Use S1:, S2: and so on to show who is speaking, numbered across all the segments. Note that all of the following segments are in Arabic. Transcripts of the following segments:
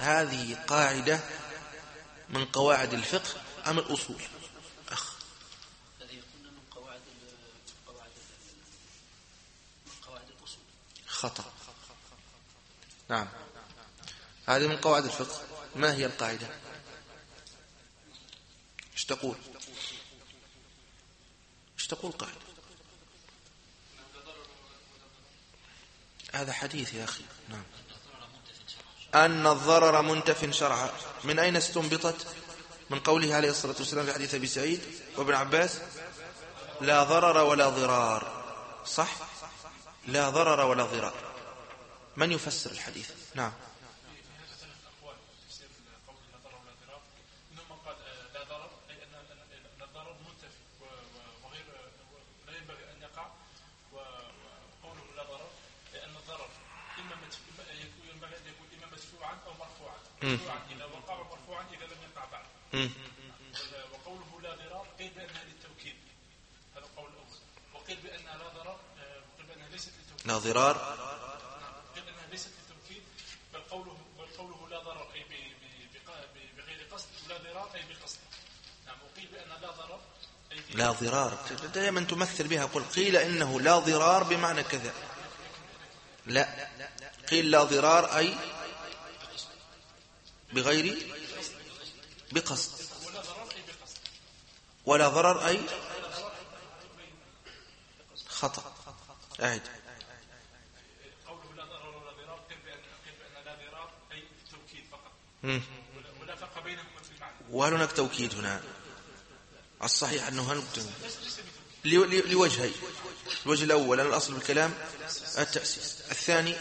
S1: هذه قاعدة من قواعد الفقه أم الأصول؟
S2: هذه قلنا من قواعد الأصول.
S1: خطأ. نعم، هذه من قواعد الفقه. ما هي القاعدة؟ ايش تقول قاعدة؟ هذا حديث يا أخي. نعم، أن الضرر منتف شرعا. من أين استنبطت؟ من قوله عليه الصلاة والسلام في حديث أبي سعيد وابن عباس: لا ضرر ولا ضرار. صح؟ لا ضرر ولا ضرار. من يفسر الحديث؟ نعم.
S3: إذا وقع مرفوعا إذا لم يقع بعد. وقوله لا ضرار قيل بأنها للتوكيد، هذا القول الأول. وقيل بأنها لا ضرر قيل بأنها ليست للتوكيد.
S1: لا ضرار
S3: قيل بأنها ليست للتوكيد، بل قوله لا ضرر أي بغير قصد، ولا ضرار أي بقصد. نعم، وقيل بأنها لا ضرر أي
S1: لا ضرار. دائما تمثل بها، قل قيل إنه لا ضرار بمعنى كذا. لا، قيل لا ضرار أي بغير بقصد، ولا ضرر أي خطأ. أعد.
S3: قوله لا ضرر ولا ضرار قيل بأن لا ضرار أي التوكيد فقط، ولا فرق بينهما في المعنى.
S1: وهل هناك توكيد هنا؟ الصحيح أنه هناك لوجهين: الوجه الأول أن الأصل بالكلام التأسيس، الثاني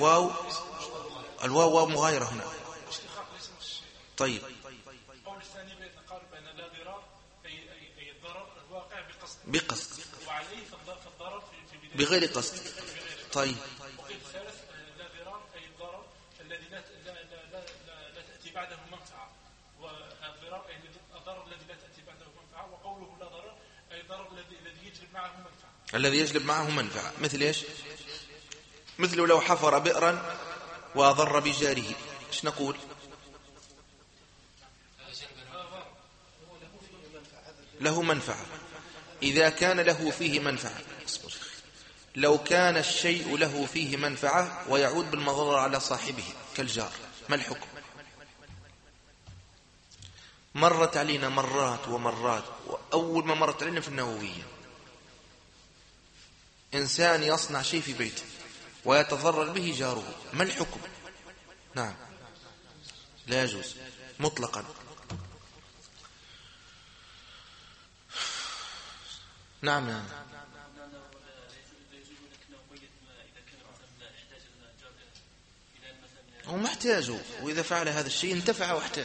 S1: الواو مغايرة هنا. طيب،
S3: القول الثاني قال بأن لا ضرار أي الضرر الواقع
S1: بقصد،
S3: وعليه فالضرر في
S1: بغير قصد. طيب،
S3: وقيل الثالث لا ضرار أي الضرر الذي لا تأتي بعده منفعة، والضرار أي الضرر الذي لا تأتي بعده منفعة. وقوله لا ضرر أي الضرر الذي يجلب معه منفعة.
S1: الذي يجلب معه منفعة مثل إيش؟ مثل لو حفر بئرا وأضر بجاره، إيش نقول؟ له منفعة. إذا كان له فيه منفعة، لو كان الشيء له فيه منفعة ويعود بالمضرر على صاحبه كالجار، ما الحكم؟ مرت علينا مرات ومرات، وأول ما مرت علينا في النووية إنسان يصنع شيء في بيته ويتضرر به جاره، ما الحكم؟ نعم، لا يجوز مطلقا. نعم. هو محتاج، وإذا فعل هذا الشيء انتفع واحتاج.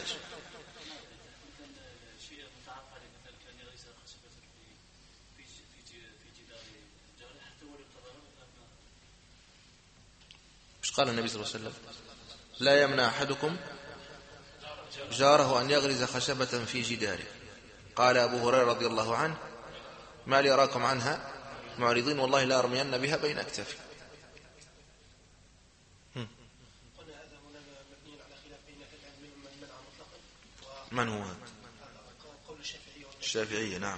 S1: مش قال النبي صلى الله عليه وسلم: لا يمنع أحدكم جاره أن يغرز خشبة في جداره؟ قال أبو هريرة رضي الله عنه: ما لي أراكم عنها معرضين، والله لا أرمين بها بين أكتافي. من هو؟ الشافعية. نعم،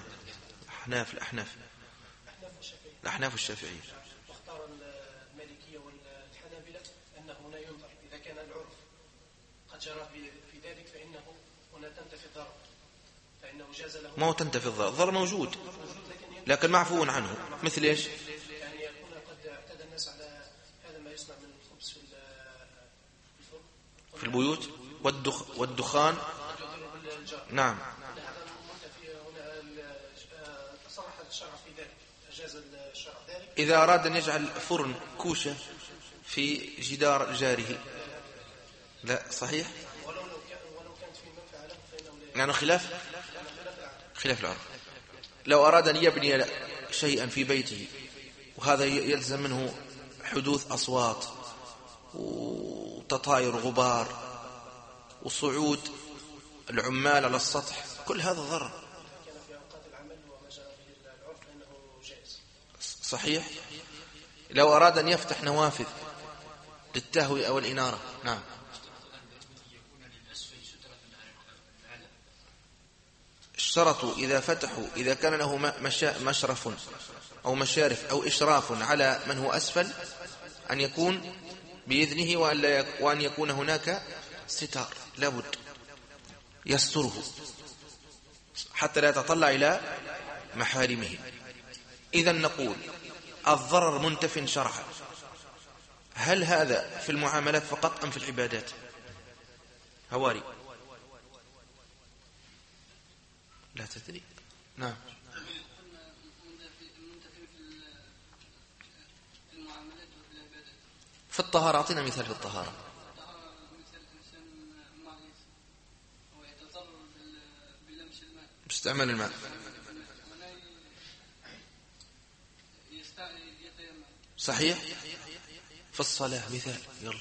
S1: الأحناف والشافعية.
S4: واختار المالكية والحنابلة أنه لا ينظر إذا كان العرف قد جرى في ذلك فإنه هنا تنتفي الضرر، فإنه جاز له.
S1: ما هو تنتفي الضرر؟ الضرر موجود لكن معفو عنه. مثل إيش؟
S4: يعني يكون قد اعتدى الناس على هذا ما يصنع من الخبز
S1: في البيوت والدخان. نعم،
S4: تصرح الشرع في ذلك، أجاز الشرع ذلك.
S1: إذا أراد أن يجعل فرن كوشة في جدار جاره، لا صحيح،
S4: ولو كانت في منفعة له فإنه لا.
S1: يعني خلاف العرف. لو أراد أن يبني شيئا في بيته وهذا يلزم منه حدوث أصوات وتطاير غبار وصعود العمال على السطح، كل هذا ضرر.
S4: كان في أوقات العمل وما جرى به العرف فإنه جائز.
S1: صحيح. لو أراد أن يفتح نوافذ للتهوية أو الإنارة. نعم. اشترطوا إذا فتحوا إذا كان له مشرف أو مشارف أو إشراف على من هو أسفل أن يكون بإذنه وأن يكون هناك ستار لابد يستره حتى لا يتطلع إلى محارمه. إذا نقول الضرر منتف شرعا. هل هذا في المعاملات فقط أم في العبادات؟ هواري لا تدري. نعم. في الطهارة أعطينا مثال في الطهارة. باستعمال الماء صحيح. في الصلاة مثال يلا.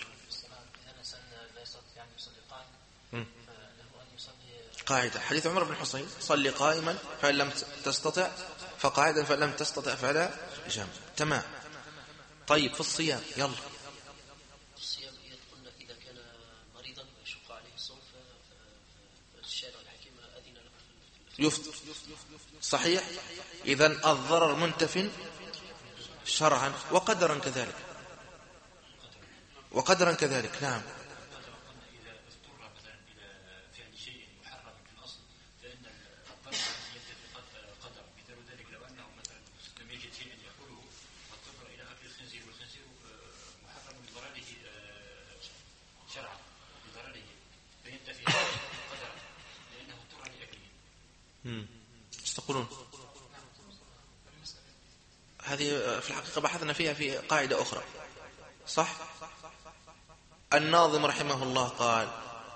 S1: قاعدة حديث عمر بن حصين صلي قائما فإن لم تستطع فقاعدا فإن لم تستطع فلا جنب. تمام. طيب في الصيام يلا.
S2: الصيام قلنا إذا كان مريضا ويشق عليه الصوم فالشارع الحكيم أذن له
S1: يفطر صحيح. إذن الضرر منتف شرعا وقدرا كذلك وقدرا كذلك. نعم. ايش تقولون؟ هذه في الحقيقة بحثنا فيها في قاعدة أخرى صح. الناظم رحمه الله قال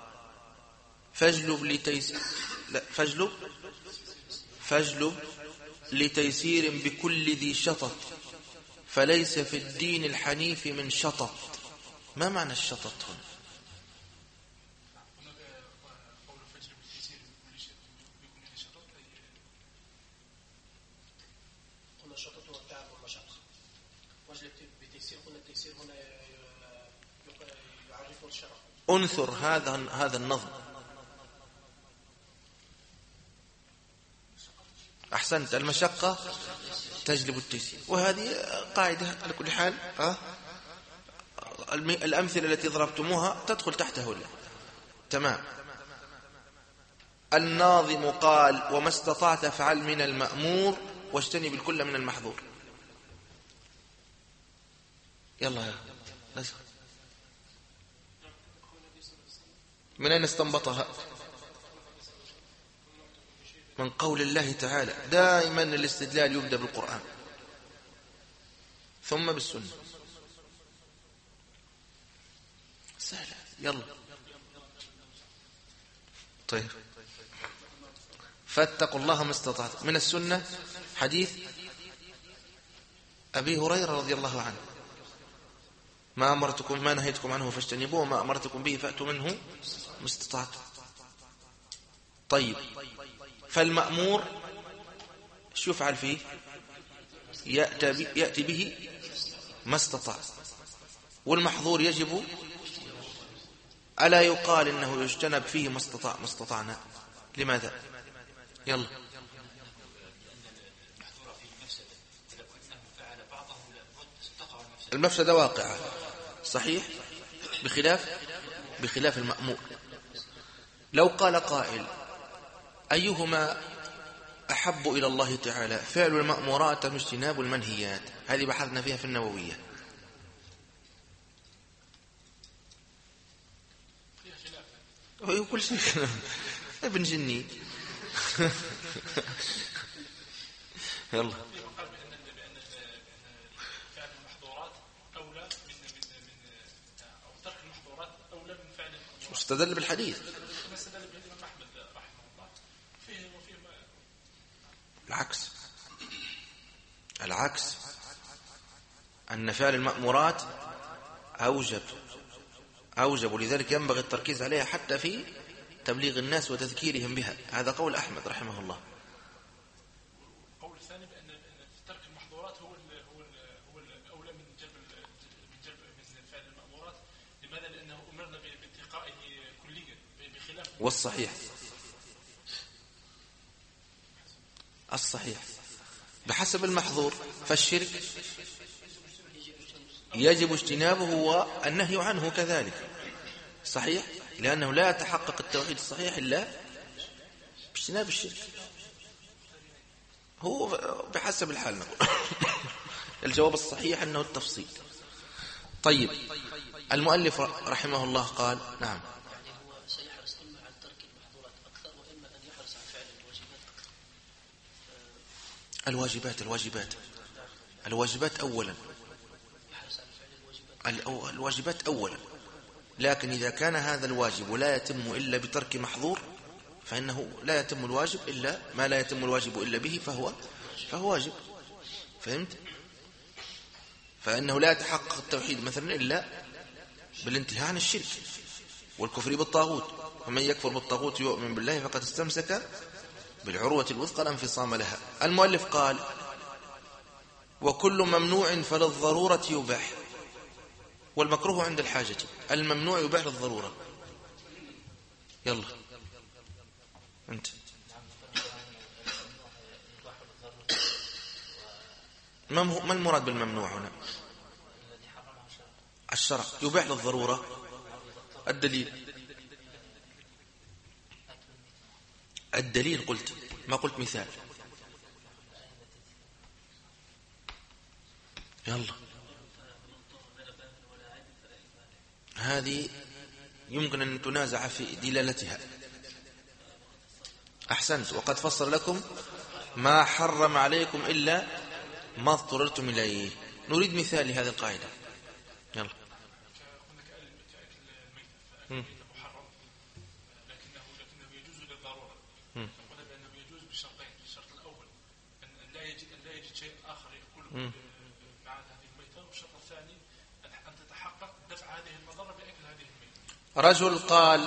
S1: فاجلب لتيسير بكل ذي شطط فليس في الدين الحنيف من شطط. ما معنى الشطط هنا؟ انثر هذا النظم. أحسنت. المشقة تجلب التيسير وهذه قاعدة على كل حال. الأمثلة التي ضربتموها تدخل تحتها ولا. تمام. الناظم قال وما استطعت فعل من المأمور واجتنب الكل من المحظور. يلا يا نسخ. من أين استنبطها؟ من قول الله تعالى. دائما الاستدلال يبدأ بالقرآن ثم بالسنة. سهلة. يلا. طيب فاتقوا الله ما استطعتم. من السنة حديث أبي هريرة رضي الله عنه ما نهيتكم عنه فاجتنبوه وما أمرتكم به فأتوا منه ما استطعتم. طيب فالمأمور شو يفعل فيه؟ يأتي به ما استطاع. والمحظور يجب ألا يقال إنه يجتنب فيه ما استطعنا. لماذا؟ يلا. المفسدة واقعة صحيح بخلاف المأمور. لو قال قائل أيهما أحب إلى الله تعالى فعل المأمورات أم اجتناب المنهيات؟ هذه بحثنا فيها في النووية. هو كل شيء ابن جني. يلا. واستدل بالحديث. العكس أن فعل المأمورات أوجب ولذلك ينبغي التركيز عليها حتى في تبليغ الناس وتذكيرهم بها. هذا قول أحمد رحمه الله.
S3: القول الثاني بأن ترك المحظورات هو الأولى من فعل المأمورات. لماذا؟ لأنه أمرنا باتقائه كليا بخلاف.
S1: والصحيح الصحيح بحسب المحظور، فالشرك يجب اجتنابه والنهي عنه كذلك، صحيح، لأنه لا يتحقق التوحيد الصحيح إلا باجتناب الشرك. هو بحسب الحال نقول. الجواب الصحيح أنه التفصيل. طيب، المؤلف رحمه الله قال نعم،
S2: يعني هو سيحرص إما عن ترك المحظورات أكثر وإما أن يحرص عن فعل الواجبات أكثر. الواجبات أولا، يحرص عن فعل الواجبات.
S1: الواجبات أولا، لكن إذا كان هذا الواجب لا يتم إلا بترك محظور فإنه لا يتم الواجب إلا ما لا يتم الواجب إلا به فهو واجب. فهمت؟ فإنه لا يتحقق التوحيد مثلا إلا بالانتهاء عن الشرك والكفر بالطاغوت، ومن يكفر بالطاغوت يؤمن بالله فقد استمسك بالعروة الوثقى لا انفصام لها. المؤلف قال وكل ممنوع فللضرورة يباح، والمكروه عند الحاجة. الممنوع يباح للضرورة. يلا أنت. ما المراد بالممنوع هنا؟ الشرع يباح للضرورة. الدليل قلت، ما قلت مثال. يلا، هذه يمكن أن تنازع في دلالتها. أحسنت، وقد فصل لكم ما حرم عليكم إلا ما اضطررتم إليه. نريد مثال لهذه القاعدة. يلا.
S3: محرم لكنه يجوز للضرورة. قلنا بأنه يجوز بشرطين. الشرط الأول أن لا يجد شيء آخر يأكله مع هذه الميتة، والشرط الثاني أن تتحقق دفع هذه المضرة بأكل هذه الميتة.
S1: رجل قال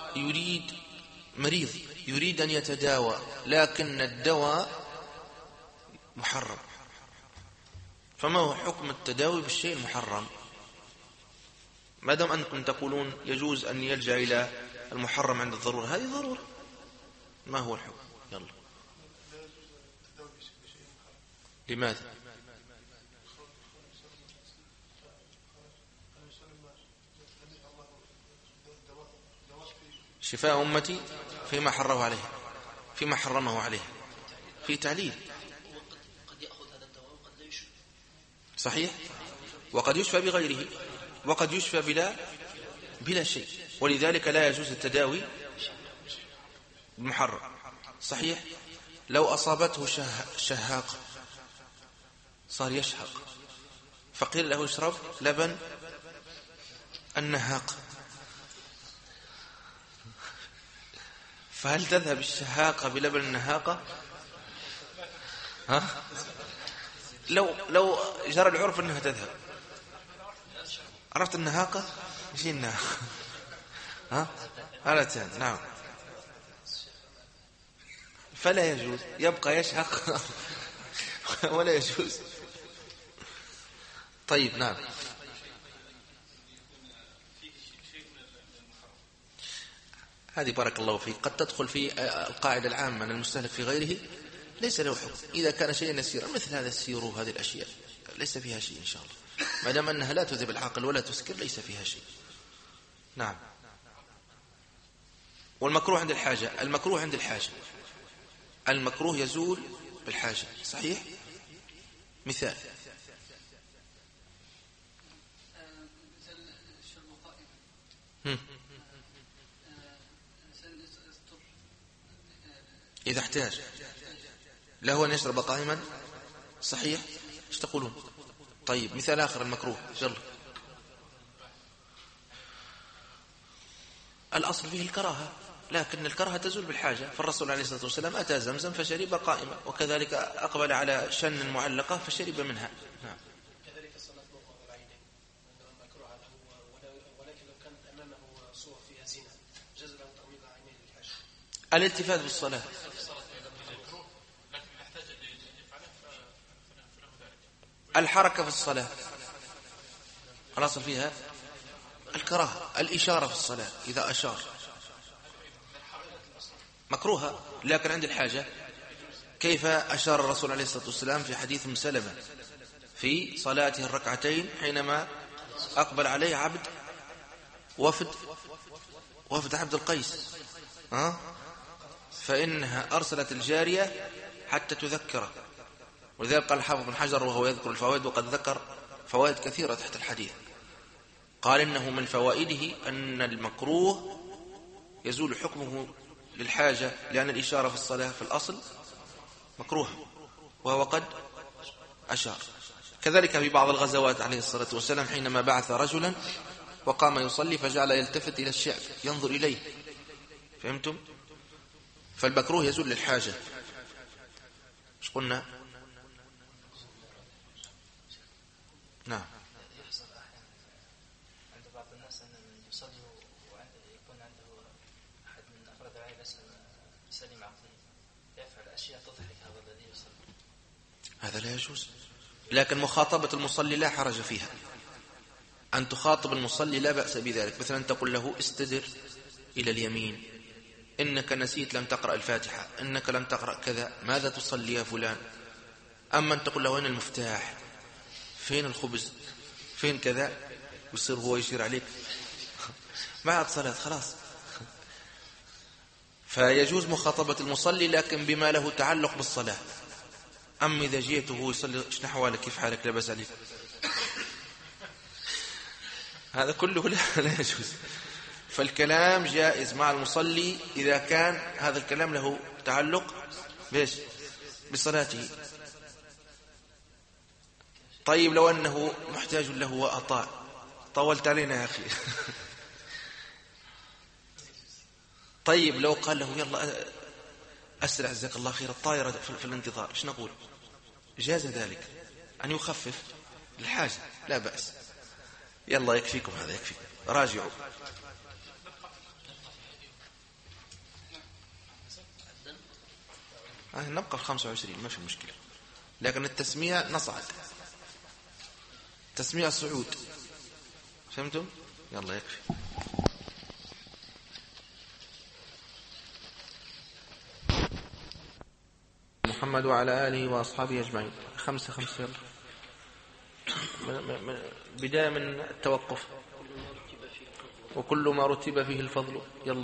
S1: مريض يريد أن يتداوى لكن الدواء محرم، فما هو حكم التداوي بالشيء المحرم؟ ما دام أنكم تقولون يجوز أن يلجأ إلى المحرم عند الضرورة، هذه ضرورة، ما هو الحكم؟ يلا. لماذا؟ شفاء أمتي فيما حرمه عليه في تعليل.
S2: قد يأخذ هذا الدواء وقد لا يشفى.
S1: صحيح، وقد يشفى بغيره، وقد يشفى بلا شيء، ولذلك لا يجوز التداوي بمحرم. صحيح، لو أصابته شهاقة صار يشهق، فقيل له اشرب لبن النهاق، فهل تذهب الشهاقة بلبن النهاقة؟ ها؟ لو جرى العرف أنها تذهب. عرفت النهاقة؟ ايش النهاقة؟ ها؟ هذا نعم. فلا يجوز، يبقى يشهق ولا يجوز. طيب نعم. هذه بارك الله فيك قد تدخل في القاعدة العامة أن المستهلك في غيره ليس له حكم إذا كان شيئا يسيرا، مثل هذا السير وهذه الأشياء ليس فيها شيء إن شاء الله، ما دام أنها لا تذهب العقل ولا تسكر ليس فيها شيء. نعم. والمكروه عند الحاجة، المكروه يزول بالحاجة. صحيح. مثال إذا احتاج له أن يشرب قائما. صحيح. ايش تقولون؟ طيب مثال آخر المكروه. يلا. الأصل فيه الكراهة، لكن الكراهة تزول بالحاجة، فالرسول عليه الصلاة والسلام أتى زمزم فشرب قائما، وكذلك أقبل على شن معلقة فشرب منها. نعم.
S4: كذلك الصلاة فوق العينين أنه مكروه له، ولكن لو كان أمامه صور فيها زنا جاز له تغميض عينيه للحاجة.
S1: الالتفات بالصلاة، الحركة في الصلاة الأصل فيها الكراهة، الإشارة في الصلاة إذا أشار مكروهة، لكن عند الحاجة كيف أشار الرسول عليه الصلاة والسلام في حديث ام سلمة في صلاته الركعتين حينما أقبل عليه عبد وفد عبد القيس، فإنها أرسلت الجارية حتى تذكره. ولذلك قال الحافظ بن حجر وهو يذكر الفوائد، وقد ذكر فوائد كثيرة تحت الحديث، قال إنه من فوائده أن المكروه يزول حكمه للحاجة، لأن الإشارة في الصلاة في الأصل مكروه وهو قد أشار. كذلك في بعض الغزوات عليه الصلاة والسلام حينما بعث رجلا وقام يصلي فجعل يلتفت إلى الشعب ينظر إليه، فهمتم؟ فالمكروه يزول للحاجة. مش قلنا؟ نعم.
S5: يحصل أحيانا عند بعض الناس أن يصلي ويكون عنده أحد من أفراد العائلة سليم عقليا يفعل أشياء تضحك هذا الذي يصلي،
S1: هذا لا يجوز. لكن مخاطبة المصلي لا حرج فيها، أن تخاطب المصلي لا بأس بذلك. مثلا تقول له استدر إلى اليمين، إنك نسيت لم تقرأ الفاتحة، إنك لم تقرأ كذا، ماذا تصلي يا فلان؟ أما أن تقول له وين المفتاح، فين الخبز، فين كذا، يصير هو يشير عليك ما عاد صلاة خلاص. فيجوز مخاطبة المصلي لكن بما له تعلق بالصلاة. أما إذا جئته هو يصلي إيش نحوالك، كيف حالك، لبس عليك، هذا كله لا يجوز. فالكلام جائز مع المصلي إذا كان هذا الكلام له تعلق بصلاته. طيب لو أنه محتاج له وأطاع، طولت علينا يا أخي طيب لو قال له يلا أسرع جزاك الله خير، الطائرة في الانتظار، إيش نقول؟ جاز ذلك أن يخفف الحاجة، لا بأس. يلا يكفيكم هذا، يكفي، راجعوا. نبقى في 25 ما في مشكلة، لكن التسمية نصعد، تسمية صعود، فهمتم؟ يلا يكفي. محمد وعلى آله وأصحابه أجمعين. 5 يلا. بداية من التوقف. وكل ما رتب فيه الفضل. يلا.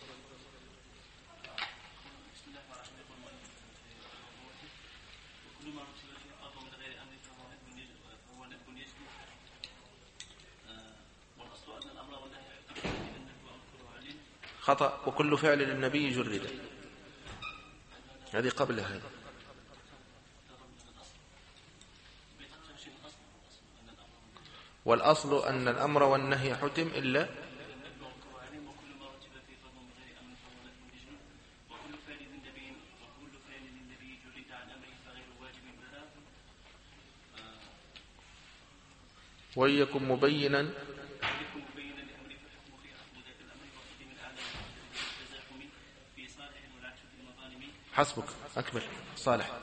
S1: خطأ. وكل فعل للنبي جرد، هذه قبل هذا. والأصل أن الأمر والنهي حتم إلا ويكن مبينا حسبك. أكمل. صالح.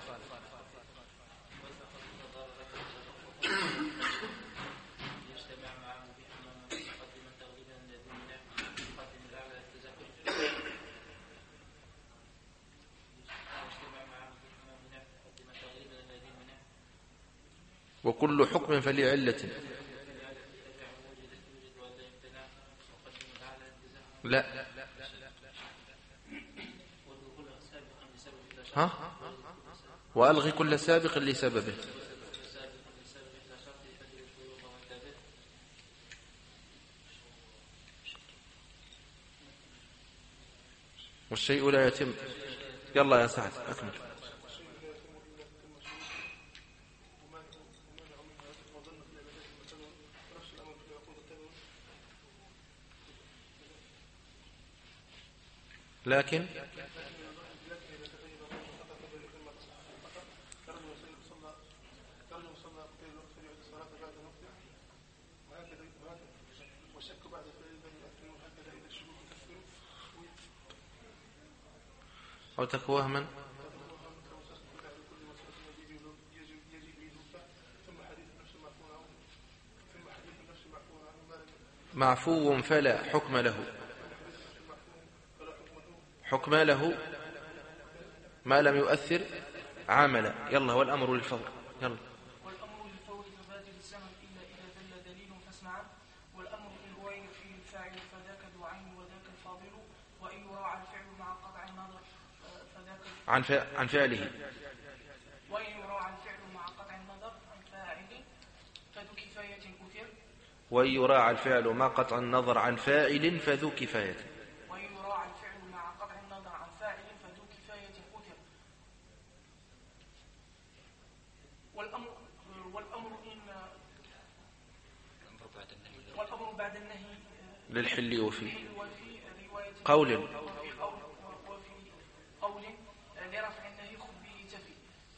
S1: وكل حكم فلعلة. لا. ها؟ وألغي كل سابق لسببه. والشيء لا يتم. يلا يا سعد أكمل. لكن أو تكوهما معفو فلا حكم له. حكم له ما لم يؤثر عمل. يلا والأمر للفور. يلا.
S6: والأمر للفور فبادر الزمن إلا إذا دل دليل فاسمعا. والأمر إن روي فيه الفاعل فذاك ذو عين وذاك الفاضل. وإن يراعى الفعل مع قطع النظر فذاك
S1: عن فعله.
S6: وإن يراعى الفعل مع قطع النظر عن فاعل فذو كفاية أثر.
S1: وإن يراعى الفعل مع قطع النظر عن فاعل فذو كفاية.
S6: وإن يراعى الفعل مع قطع النظر عن فاعل فذو كفاية أثر. والأمر بعد النهي
S1: للحل وفي
S6: رواية
S1: قول
S6: وفي قول لرفع النهي خذ به تفي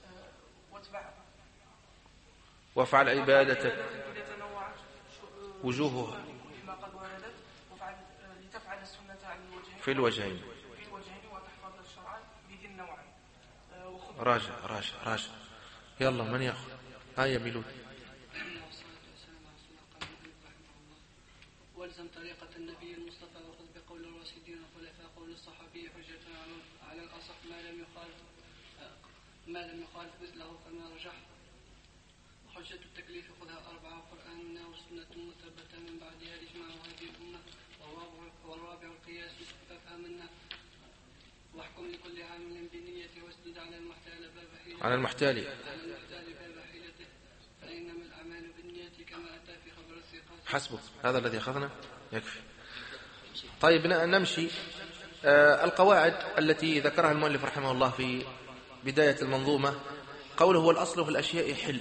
S1: وافعل عبادتك
S6: إذا تنوعت
S1: وجوهها
S6: بما قد وردت لتفعل السنة على الوجهين
S1: في الوجهين
S6: وتحفظ الشرع بذي النوعين.
S1: راجع. يلا من يأخذ آية ميلود.
S7: والزم طريقة النبي المصطفى وخذ بقول الراشدين الخلفاء. قول الصحابي حجة على الأصح ما لم يخالف مثله فما رجح. حجة التكليف خذها 4 قرآن وسنة مثبتة من بعدها الإجماع هذه الأمة. والرابع القياس فافهمنا. واحكم لكل عامل بنيته واسدد على المحتال باب حيلته.
S1: على المحتال
S7: باب حيلته فإنما الأعمال بالنية كما أتى في خبر الثقات.
S1: حسبك هذا الذي أخذنا يكفي. طيب نمشي. القواعد التي ذكرها المؤلف رحمه الله في بداية المنظومة. قوله هو الأصل في الأشياء حل.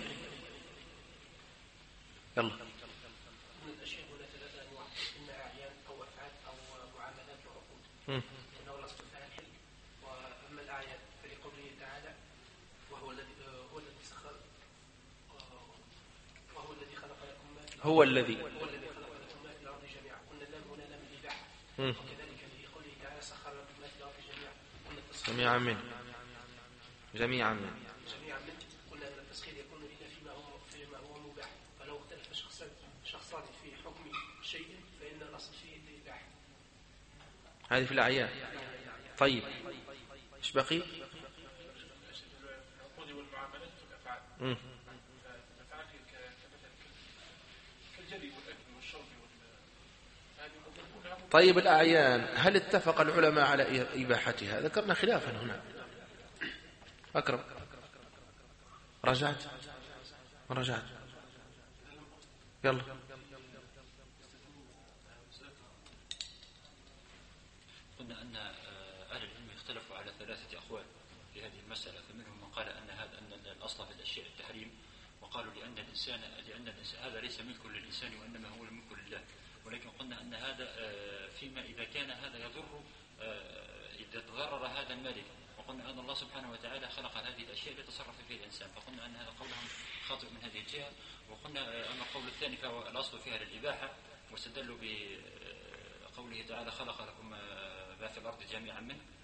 S1: يلا.
S4: من الأشياء هنا 3 أنواع، إما أعيان أو أفعال أو معاملات وعقود. إنه الأصل فيها الحل. وأما الأعيان فلقوله تعالى وهو الذي سخر وهو الذي خلق لكم ما في الأرض.
S1: هو الذي
S4: خلق لكم ما في الأرض جميعا. قلنا اللام هنا لام الإباحة. وكذلك في قوله تعالى سخر لكم ما في الأرض جميعا.
S1: جميعا منه.
S4: قلنا أن التسخير يكون إلا فيما هو مباح. فلو اختلف شخصان في حكم شيء فإن الأصل فيه الإباحة.
S1: هذه في الأعيان. طيب ايش بقي؟
S3: العقود والمعاملات والأفعال. الأفعال كالجري والأكل والشرب
S1: طيب الأعيان هل اتفق العلماء على إباحتها؟ ذكرنا خلافا هنا. أكرم رجعت يلا.
S8: قلنا أن أهل العلم اختلفوا على 3 أقوال في هذه المسألة. فمنهم من قال أن الأصل في الأشياء التحريم. وقالوا لأن الإنسان هذا ليس ملك للإنسان وإنما هو الملك لله. ولكن قلنا أن هذا فيما إذا كان هذا يضر إذا تضرر هذا المالك. وقلنا أن الله سبحانه وتعالى خلق هذه الأشياء ليتصرف فيها الإنسان. فقلنا أن هذا قولهم خاطئ من هذه الجهة. وقلنا أن القول الثاني فهو الأصل فيها للإباحة. واستدلوا بقوله تعالى خلق لكم ما في الأرض جميعا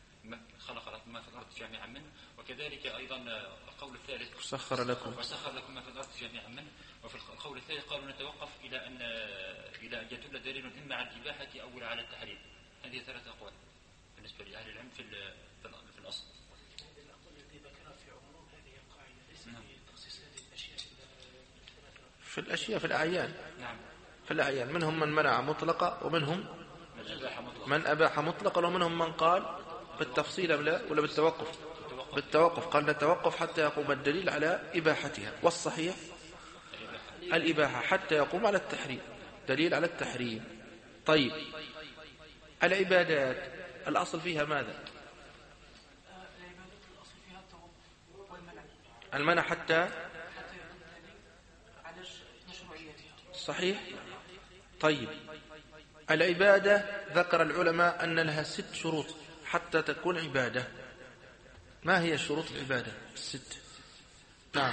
S8: منه. وكذلك أيضا القول الثالث
S1: سخر لكم
S8: ما في الأرض جميعا منه. وفي القول الثالث قالوا نتوقف إلى أن يدل دليل إما على الإباحة أو على التحريم. هذه 3 أقوال بالنسبة لأهل العلم في الأصل.
S4: الأقوال التي ذكرها في عموم هذه القاعدة ليس في تخصيص هذه الأشياء
S1: في الأشياء في الأعيان.
S8: نعم.
S1: في الأعيان منهم من منع مطلقا ومنهم من أباح مطلقا ومنهم من قال بالتفصيل ولا بالتوقف. قال نتوقف حتى يقوم الدليل على إباحتها. والصحيح الإباحة حتى يقوم على التحريم دليل على التحريم. طيب العبادات الأصل فيها ماذا؟
S6: العبادات الأصل فيها التوقف والمنع.
S1: المنع حتى
S6: على مشروعيتها.
S1: صحيح. طيب العبادة ذكر العلماء أن لها 6 شروط حتى تكون عبادة. ما هي شروط العبادة 6؟ نعم.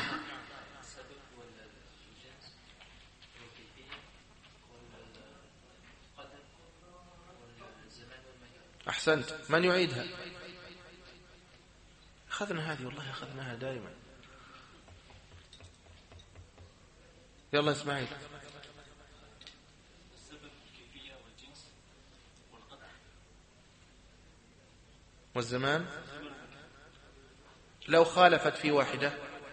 S1: أحسنت. من يعيدها؟ أخذنا هذه والله أخذناها دائما. يلا إسماعيل.
S3: السبب الكيفية والجنس والقدر
S1: والزمان لو خالفت في واحدة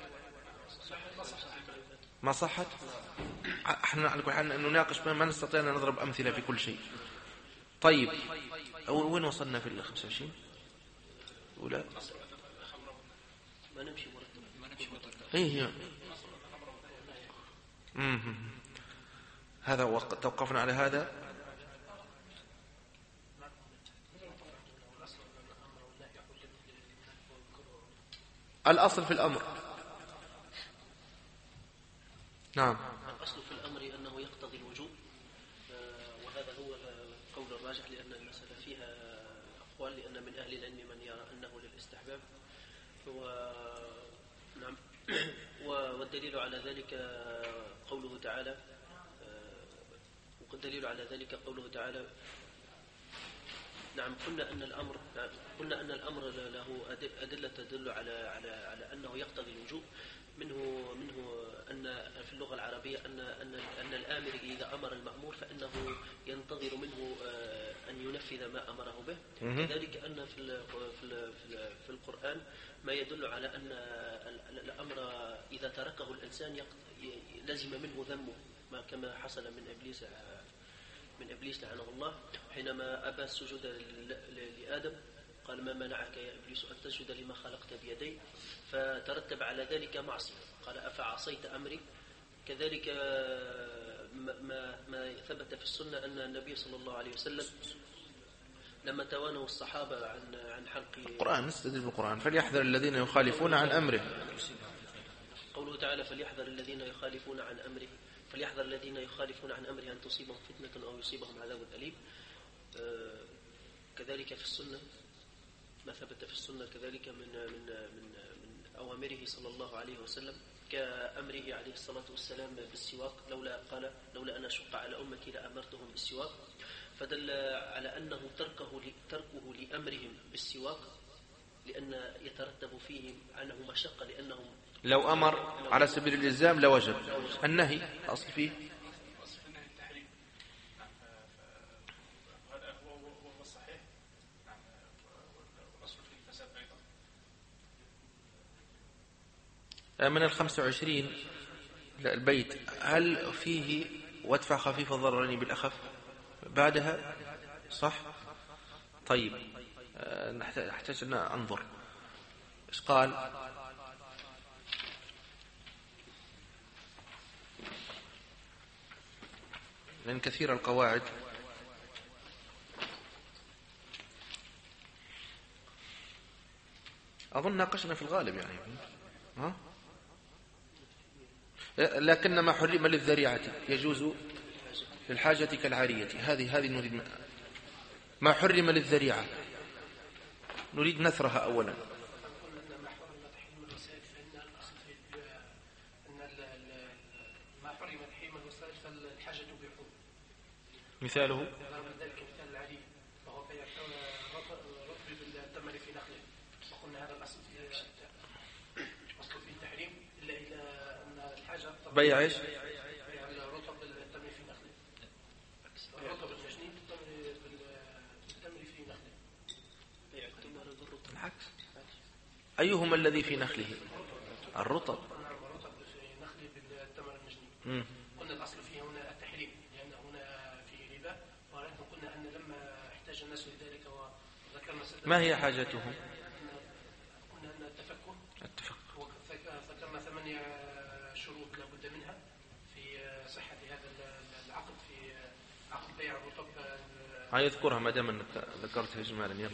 S1: ما صحت. احنا على كل حال نناقش، ما نستطيع أن نضرب أمثلة في كل شيء. طيب وين وصلنا في 25 ولا
S2: ما نمشي مرتب.
S1: ايه هذا توقفنا على هذا. الأصل في الأمر. نعم.
S2: الأصل في الأمر أنه يقتضي الوجوب، وهذا هو القول الراجح، لأن المسألة فيها أقوال، لأن من أهل العلم من يرى أنه للاستحباب. نعم. والدليل على ذلك قوله تعالى، نعم قلنا أن الأمر له أدلة تدل على أنه يقتضي الوجوب. منه أن في اللغة العربية أن الآمر إذا أمر المأمور فإنه ينتظر منه أن ينفذ ما أمره به. كذلك أن في القرآن ما يدل على أن الأمر إذا تركه الإنسان لزم منه ذمه، ما كما حصل من إبليس لعنه الله حينما أبى السجود لآدم، قال ما منعك يا إبليس أن تسجد لما خلقت بيدي، فترتب على ذلك معصية، قال أفعصيت أمري. كذلك ما ثبت في السنة أن النبي صلى الله عليه وسلم لما توانوا الصحابة عن حلق
S1: القرآن، نستدل بالقرآن فليحذر الذين يخالفون عن أمره.
S2: قوله تعالى فليحذر الذين يخالفون عن أمره أن تصيبهم فتنة أو يصيبهم عذاب أليم. كذلك في السنة ما ثبت في السنة كذلك من أوامره صلى الله عليه وسلم، كأمره عليه الصلاة والسلام بالسواك، لولا أن أشق على أمتي لأمرتهم بالسواك، فدل على أنه تركه لأمرهم بالسواك لأن يترتب فيه عنه مشقة، لأنهم
S1: لو أمر على سبيل الإلزام لوجب. النهي أصل فيه من 25 البيت، هل فيه وادفع خفيف الضررين بالأخف بعدها؟ صح. طيب نحتاج أن أنظر إيش قال. من كثير القواعد أظن ناقشنا في الغالب يعني ها؟ لكن ما حرم للذريعة يجوز للحاجة كالعارية. هذه نريد ما حرم للذريعة، نريد نثرها أولا. مثاله بيع ايش؟
S4: الرطب بالتمر في نخله، الرطب المجنين بالتمر في نخله. بيع التمر بالرطب
S1: العكس. أيهما الذي في نخله؟ الرطب.
S4: الرطب في نخله بالتمر المجنين. قلنا الأصل فيه هنا التحريم لأن هنا في ربا، ولكن قلنا أن لما احتاج الناس لذلك وذكرنا
S1: ما هي حاجتهم؟
S4: قلنا أن التفكر وذكرنا 8 شروط لا بد منها في صحة هذا العقد، في عقد بيع الرطب.
S1: يذكرها ما دام انك ذكرتها اجمالا. يلا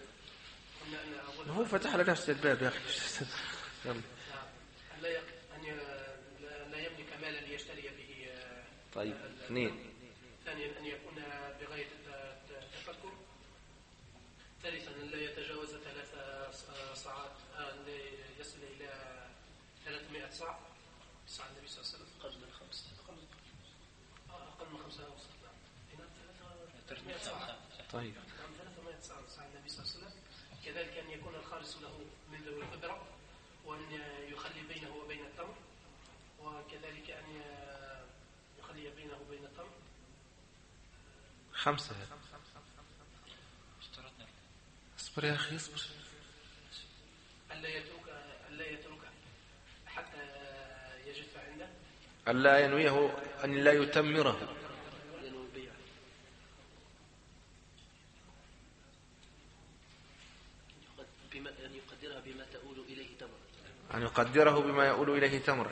S1: هو فتح على نفس الباب يا اخي. يلا
S4: لا يملك مالا ليشتري به.
S1: طيب 2.
S4: ثانيا أن يكون بغاية التفكر. ثالثا أن لا يتجاوز 3 صاعات، يصل إلى 300 صاع. صاع النبي صلى الله عليه وسلم أقل من 5 أوسط. هنا 300 صاع.
S1: طيب
S4: 300 صاع النبي صلى الله عليه وسلم. كذلك أن يكون الخالص له من ذوي الخبرة، وأن يخلي بينه وبين التمر، وكذلك أن يخلي بينه وبين التمر
S1: 5. اصبر يا أخي اصبر.
S4: ألا يترك
S1: ألا ينويه أن لا يتمره،
S2: ينوي البيع. أن يقدرها بما تؤول إليه تمرا.
S1: أن يقدره بما يؤول إليه تمرا.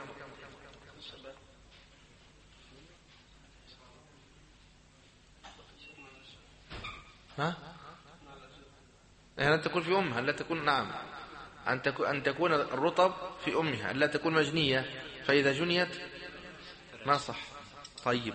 S1: ها؟ يعني أن تكون في أمها، لا تكون، نعم، أن تكون الرطب في أمها، لا تكون مجنية، فإذا جنيت ما صح. طيب،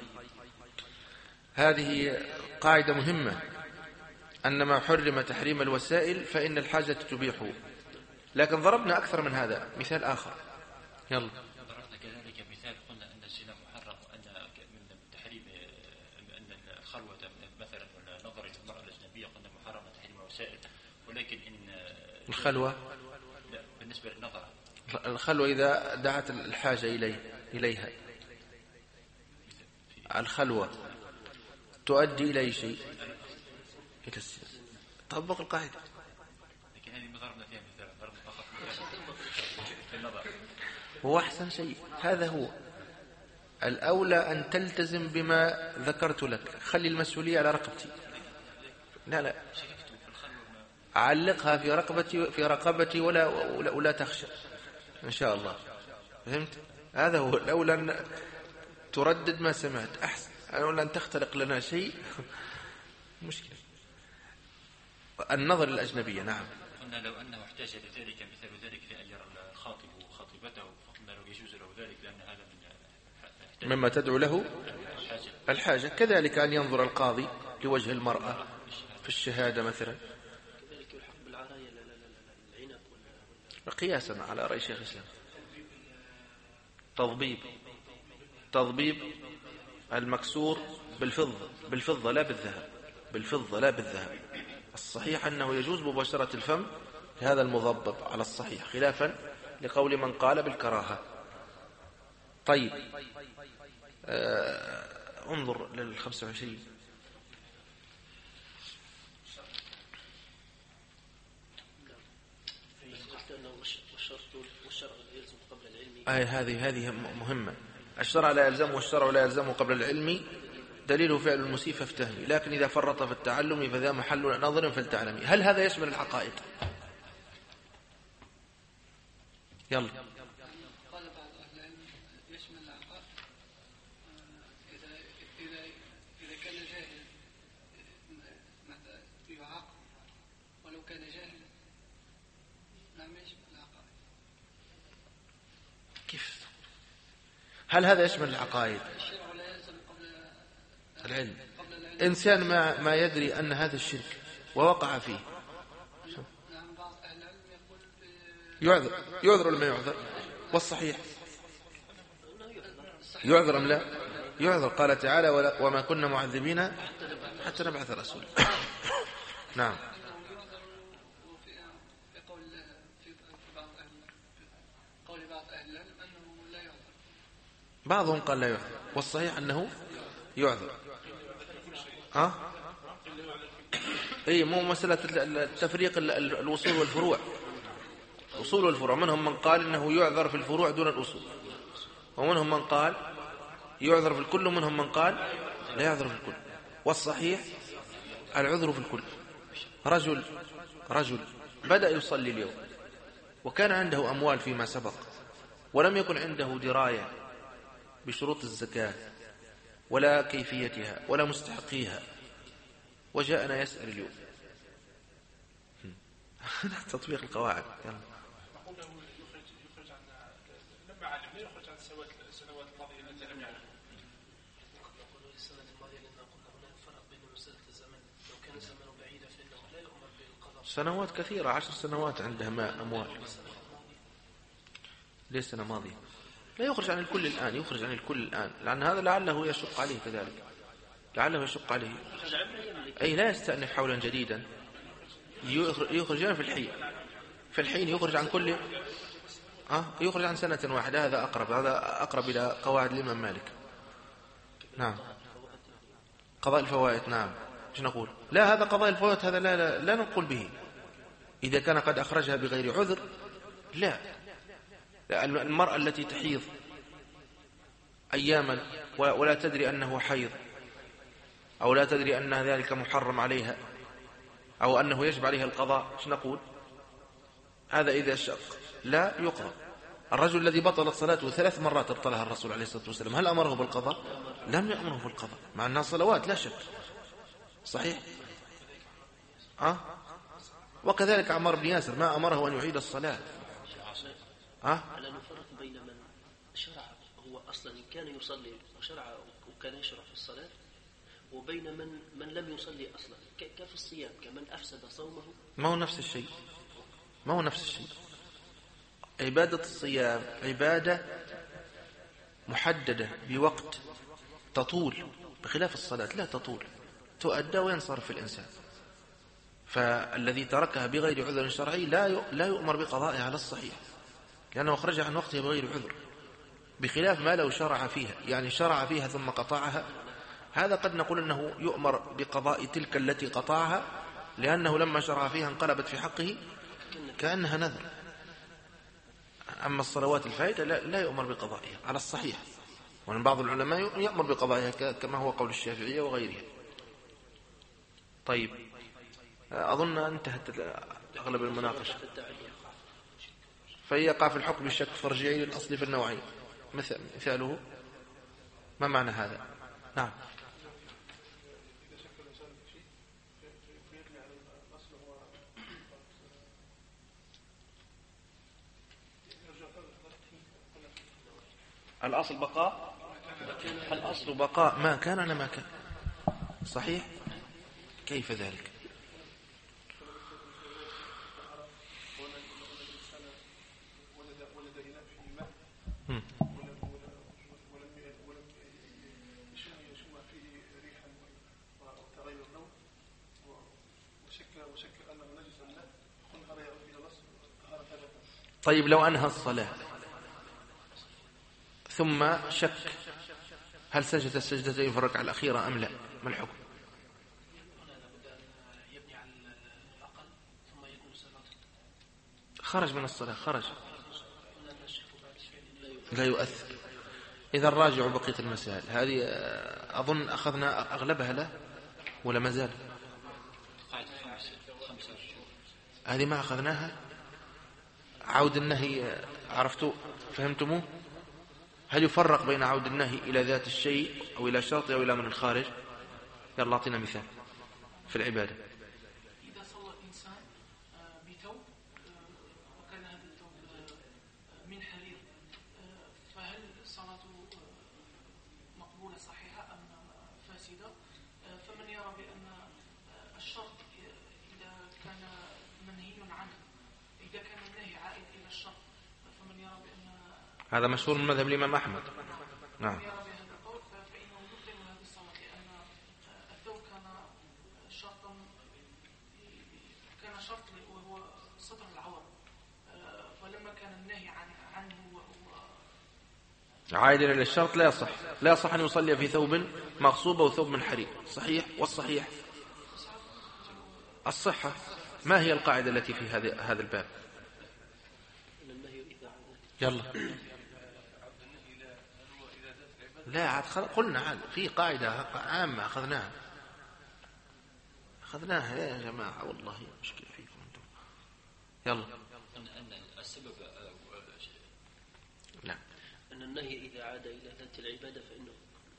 S1: هذه قاعدة مهمة، أن ما حرم تحريم الوسائل فإن الحاجة تبيحه. لكن ضربنا أكثر من هذا، مثال آخر. يلا.
S8: ضربنا كذلك مثال، قلنا أن الزنا محرم، وأن من تحريم أن الخلوة مثلا ولا نظر إلى المرأة الأجنبية قلنا محرم تحريم الوسائل، ولكن إن
S1: الخلوة،
S8: لا، بالنسبة للنظر،
S1: الخلوة إذا دعت الحاجة إليها، الخلوة تؤدي إلى شيء، إلى السياسة. طبق القاعدة.
S8: لكن هذه ضربنا فيها مثال، ضربنا فقط في النظر.
S1: هو أحسن شيء، هذا هو الأولى، أن تلتزم بما ذكرت لك، خلي المسؤولية على رقبتي. لا علقها في رقبتي ولا تخشى إن شاء الله. فهمت؟ هذا هو الأولى، أن تردد ما سمعت، أحسن الأولى أن تختلق لنا شيء مشكلة. النظر الأجنبية، نعم.
S8: قلنا لو أنه احتاج لذلك، مثال ذلك في أن يرى الخاطب خطيبته، فقلنا لو يجوز له ذلك، لأن هذا
S1: مما تدعو له الحاجة. كذلك أن ينظر القاضي لوجه المرأة في الشهادة مثلا،
S2: كذلك يلحق بالعرايا العنب
S1: قياسا على رأي شيخ الإسلام. تضبيب المكسور بالفضة لا بالذهب، بالفضة لا بالذهب. الصحيح أنه يجوز مباشرة الفم هذا المضبب على الصحيح، خلافا لقول من قال بالكراهة. طيب، انظر لل25. هذه مهمة. الشرع لا يلزم والشرع لا يلزم قبل العلم، دليله فعل المسيء فافتهمي، لكن إذا فرط في التعلم فذا محل نظر فلتعلمي. هل هذا يشمل الحقائق؟ يلا.
S7: قال بعض أهل العلم يشمل العقائد، إذا كان جاهل يعاقب، ولو كان جاهل لم يشمل العقائد.
S1: كيف؟ هل هذا يشمل العقائد؟
S7: الشرع لا يلزم قبل
S1: العلم. إنسان ما يدري أن هذا الشرك ووقع فيه،
S7: نعم، بعض أهل العلم يقول
S1: يعذر ولا ما يعذر؟ والصحيح يعذر أم لا؟ يعذر. قال تعالى: وما كنا معذبين حتى نبعث رسولا. نعم. بعضهم قال لا يعذر، والصحيح أنه يعذر. اي، مو مسألة التفريق، الوصول والفروع، الأصول والفروع. منهم من قال إنه يعذر في الفروع دون الأصول، ومنهم من قال يعذر في الكل، ومنهم من قال لا يعذر في الكل. والصحيح العذر في الكل. رجل بدأ يصلي اليوم وكان عنده أموال فيما سبق، ولم يكن عنده دراية بشروط الزكاة ولا كيفيتها ولا مستحقيها، وجاءنا يسأل اليوم. تطبيق القواعد. يلا.
S3: نقول له يخرج عن، لما علم لا يخرج عن السنوات الماضية التي لم يعلم.
S4: نقول السنة الماضية لأن قلنا هناك فرق بين مسألة الزمن، لو كان زمنه بعيدا فإنه لا يؤمر بالقضاء.
S1: سنوات كثيرة، 10 سنوات عندها أموال. ليس سنة ماضية. لا يخرج عن الكل الآن، يخرج عن الكل الآن، لأن هذا لعله يشق عليه كذلك، لعله يشق عليه. أي لا يستأنف حولا جديدا، يخرجان في الحين يخرج عن كل يخرج عن سنة واحدة. هذا أقرب إلى قواعد الإمام مالك. نعم. قضاء الفوائد. نعم. ايش نقول؟ لا، هذا قضاء الفوائد هذا لا نقول به إذا كان قد أخرجها بغير عذر. لا، المرأة التي تحيض أياما ولا تدري أنه حيض، أو لا تدري أن ذلك محرم عليها، أو أنه يجب عليها القضاء، ايش نقول؟ هذا إذا شق لا يقضى. الرجل الذي بطلت صلاته 3 مرات ابطلها الرسول عليه الصلاة والسلام، هل أمره بالقضاء؟ لم يأمره بالقضاء، مع أنها صلوات لا شك. صحيح؟ وكذلك عمار بن ياسر ما أمره أن يعيد الصلاة.
S2: ألا نفرق بين من شرع هو أصلا كان يصلي وشرع وكان يشرع في الصلاة، وبين من لم يصلي أصلا كفي الصيام، كمن أفسد صومه.
S1: ما هو نفس الشيء، ما هو نفس الشيء. عبادة الصيام عبادة محددة بوقت تطول، بخلاف الصلاة لا تطول، تؤدى وينصرف الإنسان. فالذي تركها بغير عذر شرعي لا يؤمر بقضائها على الصحيح، لأنه خرج عن وقتها بغير عذر، بخلاف ما لو شرع فيها، يعني شرع فيها ثم قطعها، هذا قد نقول أنه يؤمر بقضاء تلك التي قطعها، لأنه لما شرع فيها انقلبت في حقه كأنها نذر. أما الصلوات الفائتة لا يؤمر بقضائها على الصحيح، ومن بعض العلماء يأمر بقضائها كما هو قول الشافعية وغيرها. طيب، أظن انتهت أغلب المناقشة. فيقع في الحكم الشك فرجعي للأصل في النوعين، مثاله ما معنى هذا؟ نعم. الأصل بقاء، الأصل بقاء ما كان على ما كان. صحيح؟ كيف ذلك؟ طيب لو أنهى الصلاة ثم شك هل سجد السجدتين في الركعة الأخيرة أم لا، ما الحكم؟ خرج من الصلاة، خرج لا يؤثر. إذا راجعوا بقية المسائل هذه أظن أخذنا أغلبها له ولا ما زال؟ هذه ما أخذناها. عود النهي عرفتوا فهمتموه؟ هل يفرق بين عود النهي إلى ذات الشيء أو إلى شرط أو إلى من الخارج؟ يلا أعطينا مثال في العبادة.
S6: إذا صلى الإنسان بثوب وكان هذا الثوب من حرير، فهل صلاته مقبولة صحيحة أم فاسدة؟ فمن يرى بأن الشرط إذا كان منهي عنه، إذا كان النهي عائد إلى الشرط، فمن يرى بأن
S1: هذا مشهور من مذهب الإمام أحمد. نعم.
S6: يرى بهذا القول فإنه يبطل هذه الصلاة، لأن الثوب كان شرطا، كان شرط وهو ستر العورة، فلما كان النهي عنه وهو
S1: عائدا إلى الشرط لا يصح أن يصلي في ثوب مغصوب أو ثوب من حرير. صحيح. والصحيح الصحة. ما هي القاعدة التي في هذا الباب؟ يلا لا عاد قلنا عاد في قاعدة عامة أخذناها يا جماعة، والله مشكلة فيكم أنتم. يلا.
S8: أن السبب
S1: لا،
S2: أن النهي إذا عاد إلى ذات العبادة فإنه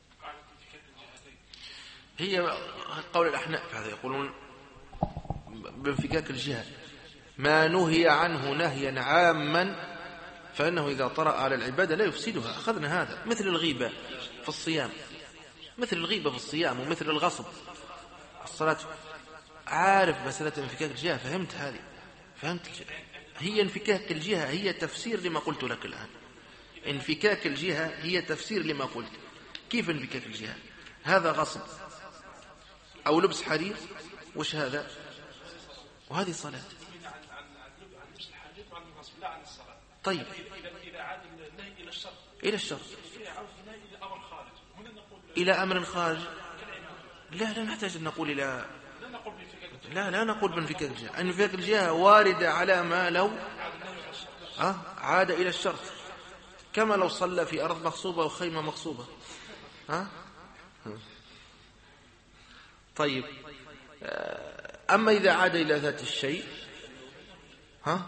S1: هي قول الأحناف هذا، يقولون بانفكاك الجهة ما نهي عنه نهيا عاما فإنه إذا طرأ على العبادة لا يفسدها. أخذنا هذا، مثل الغيبة في الصيام، مثل الغيبة في الصيام، ومثل الغصب الصلاة. عارف مسألة انفكاك الجهة، فهمت هذه، فهمت الجهة. هي انفكاك الجهة هي تفسير لما قلت لك الآن. انفكاك الجهة هي تفسير لما قلت. كيف انفكاك الجهة؟ هذا غصب أو لبس حرير، وش هذا؟ وهذه صلاة. طيب إلى الشرط، إلى أمر خارج، لا نحتاج أن نقول إلى، لا نقول بانفكاك الجهة. انفكاك الجهة واردة على ما لو عاد إلى الشرط. كما لو صلى في أرض مغصوبة وخيمة مغصوبة. ها؟ طيب، أما إذا عاد إلى ذات الشيء، ها؟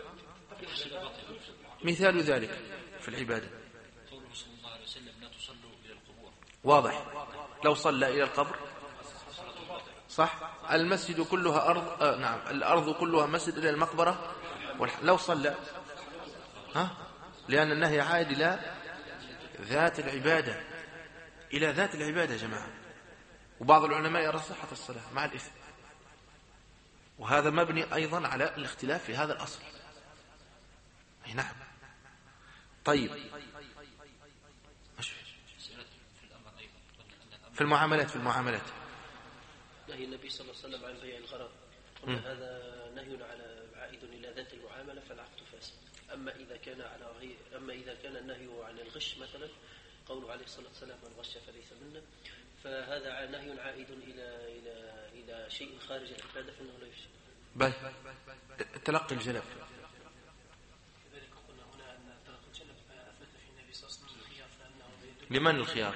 S1: مثال ذلك في العبادة
S8: قوله صلى الله عليه وسلم لا تصلوا إلى القبور.
S1: واضح، لو صلى إلى القبر صح، المسجد كلها أرض، نعم الأرض كلها مسجد إلى المقبرة، لو صلى، ها؟ لأن النهي عائد إلى ذات العبادة، إلى ذات العبادة يا جماعة. وبعض العلماء يرى صحة الصلاة مع الإثم، وهذا مبني أيضا على الاختلاف في هذا الأصل. أي نعم. طيب، في المعاملات
S2: نهي النبي صلى الله عليه وسلم عن بيع الغرر، قلنا هذا نهي على عائد إلى ذات المعاملة فالعقد فاسد. أما إذا كان النهي عن الغش مثلا، قوله عليه الصلاة والسلام من غش فليس منا، فهذا نهي عائد إلى شيء خارج العبادة فإنه لا يفسد.
S1: بل تلقي الجلب،
S4: كذلك قلنا هنا أن تلقي الجلب أثبت في النبي صلى الله عليه وسلم الخيار، فأنه
S1: لمن الخيار؟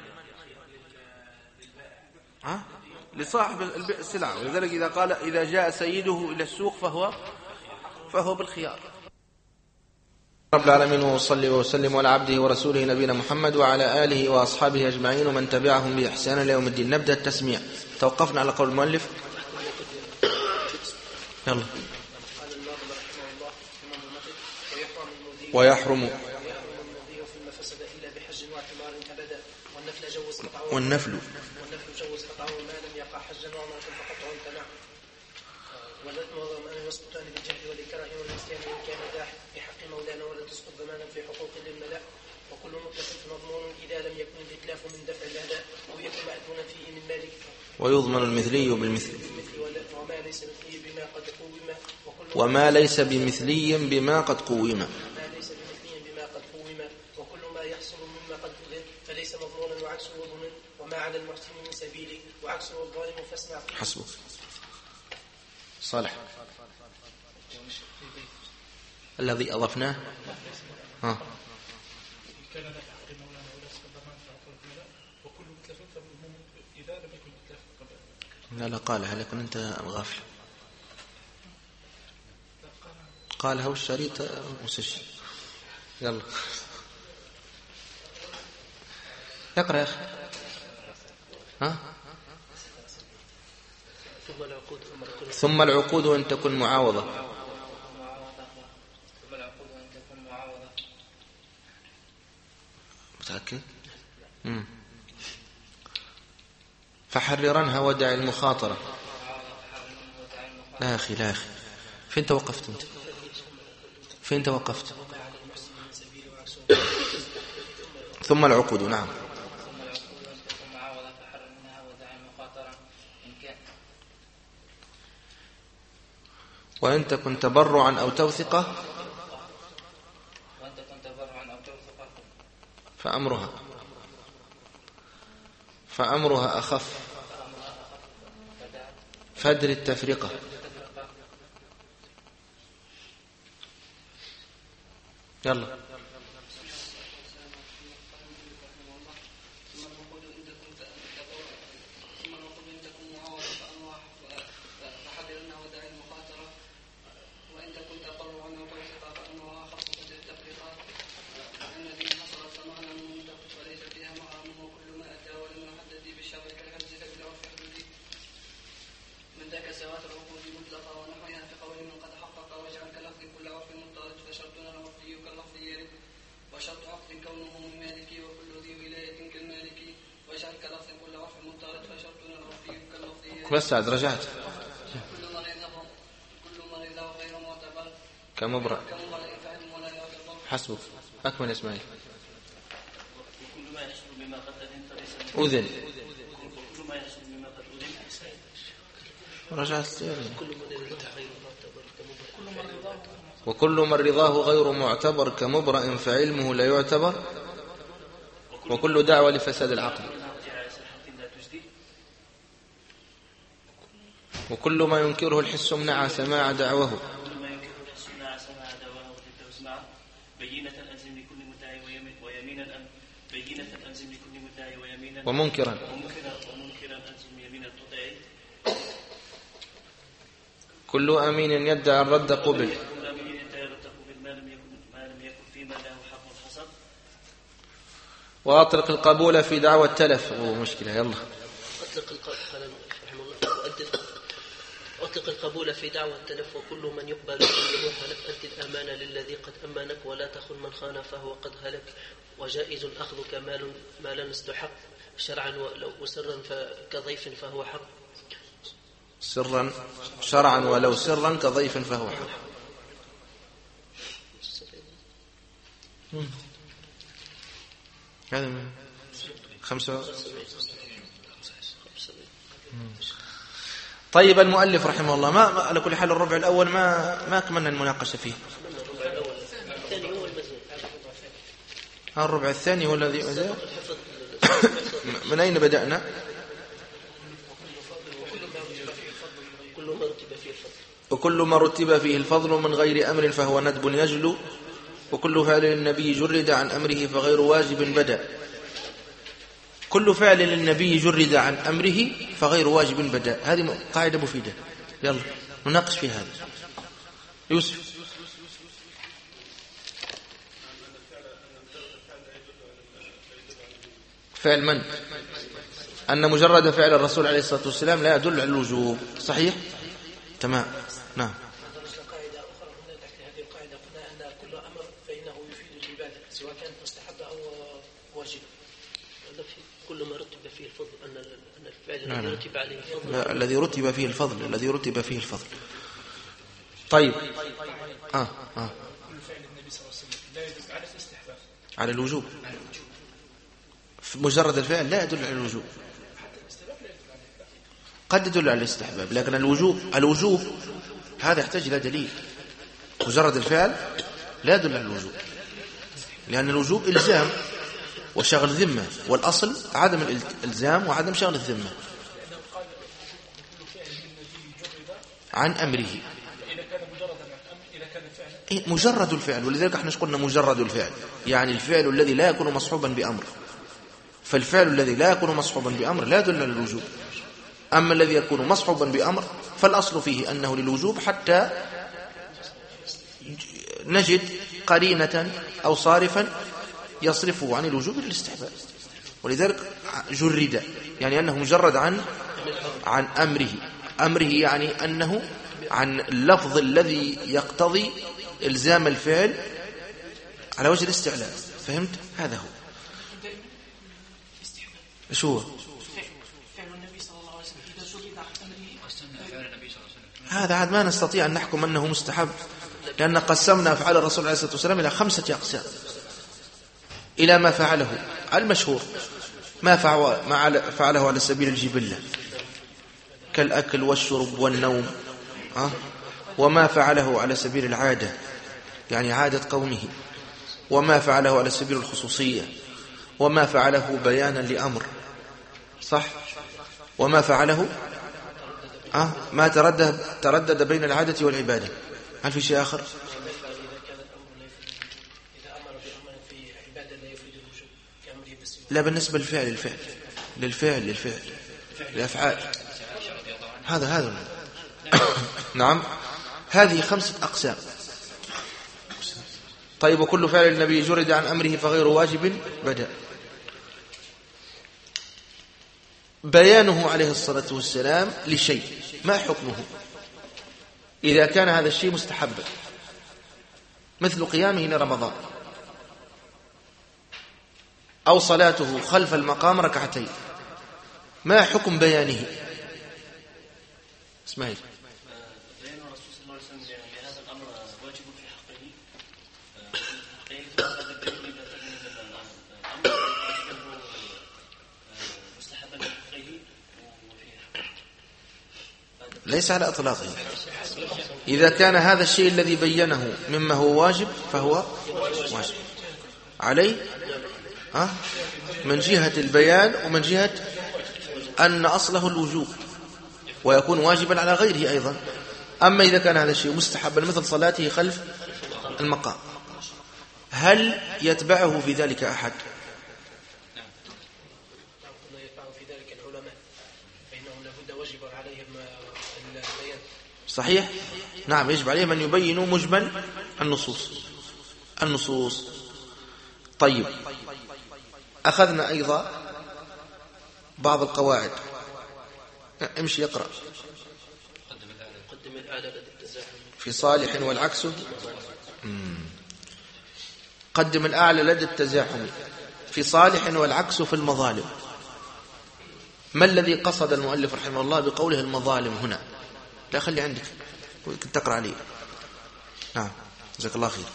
S1: لصاحب السلعة. ولذلك إذا جاء سيده إلى السوق فهو بالخيار. رب العالمين، وصلي وسلم على عبده ورسوله نبينا محمد وعلى آله وأصحابه أجمعين ومن تبعهم بإحسان إلى يوم الدين. نبدأ التسميع. توقفنا على قول المؤلف. يلا. ويحرم والنفل جوز قطعه ما لم يقع حجا وما فقطعه امتنع. والمعظم أن يسقطان بالجهل والإكراه والنسيان إن كان ذا بحق مولانا، ولا تسقط ضمانا في حقوق للملاء. وكل مطلق مضمون إذا لم يكن الإتلاف من دفع الأداء أو يكن مأذونا فيه من مالك. ويضمن المثلي بالمثل وما ليس بمثلي بما قد قوم. وكل ما يحصل مما قد أذن فليس مضمونا وعكسه ضمن. وما على المحسن من سبيل وعكسه الظالم فاسمع. حسبك. صالح الذي أضفناه. لا قالها، لكن أنت غافل. قالها والشريط مسجل. يلا اقرأ يا أخي. ثم العقود أن تكون معاوضة. متأكد؟ فحررنها ودع المخاطرة. لا أخي فين توقفت أنت؟ ثم العقود. نعم. وإن تكن تبرعا أو توثقة فأمرها أخف فدر التفرقة. يلا. بس عاد رجعت. كمبرأ. حسبك. أكمل إسماعيل. أذن. رجعت. وكل من رضاه غير معتبر كمبرأ فعلمه لا يعتبر. وكل دعوة لفساد العقل. وكل ما ينكره الحس منع سماع دعوه. ومنكرا
S2: ألزم يمينا تطيع.
S1: كل أمين يدعي الرد قبل.
S2: كل أمين يدعي الرد قبل ما لم يكن فيما له حق حصل.
S1: وأطلق القبول في دعوى التلف. مشكلة. يلا
S2: أطلق القبول في دعوى التلف. وكل من يقبل قوله فلك أدي الأمانة للذي قد أمانك ولا تخن من خان فهو قد هلك. وجائز أخذك مالا استحق شرعا ولو سرا كضيف فهو حق.
S1: سرا شرعا ولو سرا كضيف فهو حق. هذا 5. طيب المؤلف رحمه الله ما على كل حال الربع الأول ما كملنا المناقشة فيه. الربع الثاني هو الذي من أين بدأنا؟ وكل ما رتب فيه الفضل من غير أمر فهو ندب يجلو. وكل فعل للنبي جرد عن أمره فغير واجب بدأ. كل فعل للنبي جرد عن أمره فغير واجب بدأ. هذه قاعدة مفيدة. يلا نناقش في هذا. يوسف. فعل من؟ أن مجرد فعل الرسول عليه الصلاة والسلام لا يدل على الوجوب. صحيح؟ تمام. نعم.
S4: قاعدة أخرى هنا تحت هذه القاعدة قلنا أن كل أمر فإنه يفيد العبادة سواء كان مستحب أو واجب.
S2: كل ما رتب فيه الفضل أن الفعل الذي رتب عليه الفضل.
S1: لا الذي رتب فيه الفضل. الذي رتب فيه الفضل. طيب.
S3: كل فعل النبي صلى الله عليه وسلم لا يدل على الاستحباب.
S1: على الوجوب. مجرد الفعل لا يدل على الوجوب. قد يدل على الاستحباب لكن الوجوب هذا يحتاج إلى دليل. مجرد الفعل لا يدل على الوجوب لأن الوجوب إلزام وشغل ذمة والأصل عدم الإلزام وعدم شغل الذمة. عن أمره مجرد الفعل. ولذلك احنا قلنا مجرد الفعل يعني الفعل الذي لا يكون مصحوبا بأمر. فالفعل الذي لا يكون مصحوبا بأمر لا يدل على الوجوب. أما الذي يكون مصحوبا بأمر فالأصل فيه أنه للوجوب حتى نجد قرينة أو صارفا يصرفه عن الوجوب للاستحباب. ولذلك جرد يعني أنه مجرد عن أمره يعني أنه عن اللفظ الذي يقتضي إلزام الفعل على وجه الاستعلاء. فهمت؟ هذا هو. شو هذا عاد ما نستطيع أن نحكم أنه مستحب لأن قسمنا أفعال الرسول عليه الصلاة والسلام إلى 5 أقسام. إلى ما فعله المشهور ما فعله على سبيل الجبلة كالأكل والشرب والنوم وما فعله على سبيل العادة يعني عادة قومه وما فعله على سبيل الخصوصية وما فعله بيانا لأمر صح وما فعله ما تردد بين العادة والعبادة. هل في شيء آخر؟ لا بالنسبة للفعل للأفعال هذا نعم هذه 5 أقسام. طيب وكل فعل النبي جرد عن أمره فغير واجب بدأ. بيانه عليه الصلاة والسلام لشيء ما حكمه إذا كان هذا الشيء مستحبا مثل قيامه لرمضان أو صلاته خلف المقام 2 ما حكم بيانه؟ اسمعي.
S2: بيان الرسول صلى الله عليه وسلم لهذا الأمر واجب في حقه مستحبا في حقه
S1: ليس على إطلاقه. إذا كان هذا الشيء الذي بينه مما هو واجب فهو واجب عليه من جهة البيان ومن جهة أن أصله الوجوب ويكون واجبا على غيره أيضا. أما إذا كان هذا الشيء مستحبا مثل صلاته خلف المقام هل يتبعه في ذلك أحد؟ صحيح؟ نعم، يجب عليهم أن يبينوا مجمل النصوص. طيب، أخذنا أيضا بعض القواعد. امشي يقرأ.
S2: قدم الأعلى لدى التزاحم
S1: في صالح والعكس. قدم الأعلى لدى التزاحم في صالح والعكس في المظالم. ما الذي قصد المؤلف رحمه الله بقوله المظالم هنا؟ لا، خلي عندك كنت تقرأ عليه. نعم، جزاك الله خير.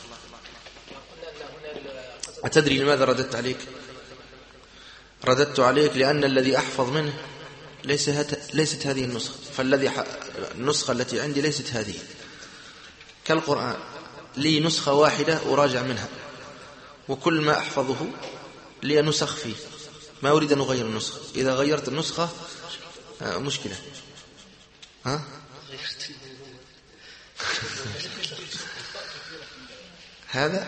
S1: أتدري لماذا رددت عليك؟ رددت عليك لأن الذي أحفظ منه ليست هذه النسخة، النسخة التي عندي ليست هذه كالقرآن، لي نسخة واحدة أراجع منها، وكل ما أحفظه لي نسخ فيه، ما أريد أن أغير النسخة. إذا غيرت النسخة مشكلة. ها؟ هذا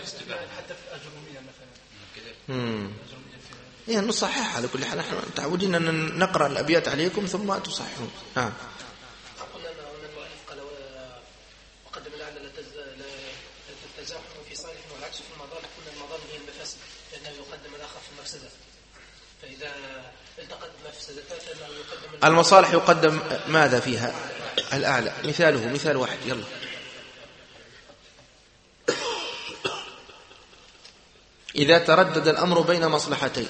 S1: هي نصححها على كل حال. نحن متعودين أن نقرأ الأبيات عليكم ثم تصححون.
S4: قلنا أن المؤلف قال وقدم الأعلى للتزاحم في صالح والعكس في المظالم. قلنا المظالم هي المفاسد لأنه يقدم الأخف المفسدة، فإذا التقت مفسدتان فإنه يقدم
S1: المصالح يقدم ماذا فيها؟ الأعلى. مثال واحد، يلا. إذا تردد الأمر بين مصلحتين،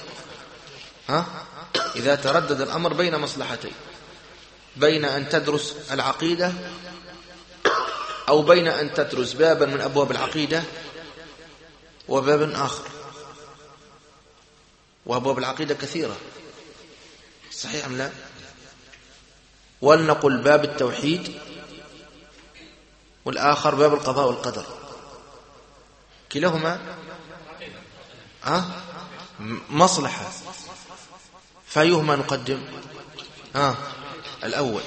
S1: إذا تردد الأمر بين مصلحتين، بين أن تدرس العقيدة أو بين أن تدرس بابا من أبواب العقيدة وباب آخر، وأبواب العقيدة كثيرة، صحيح أم لا؟ ولنقل باب التوحيد والآخر باب القضاء والقدر، كلاهما مصلحة، فأيهما نقدم؟ الأول.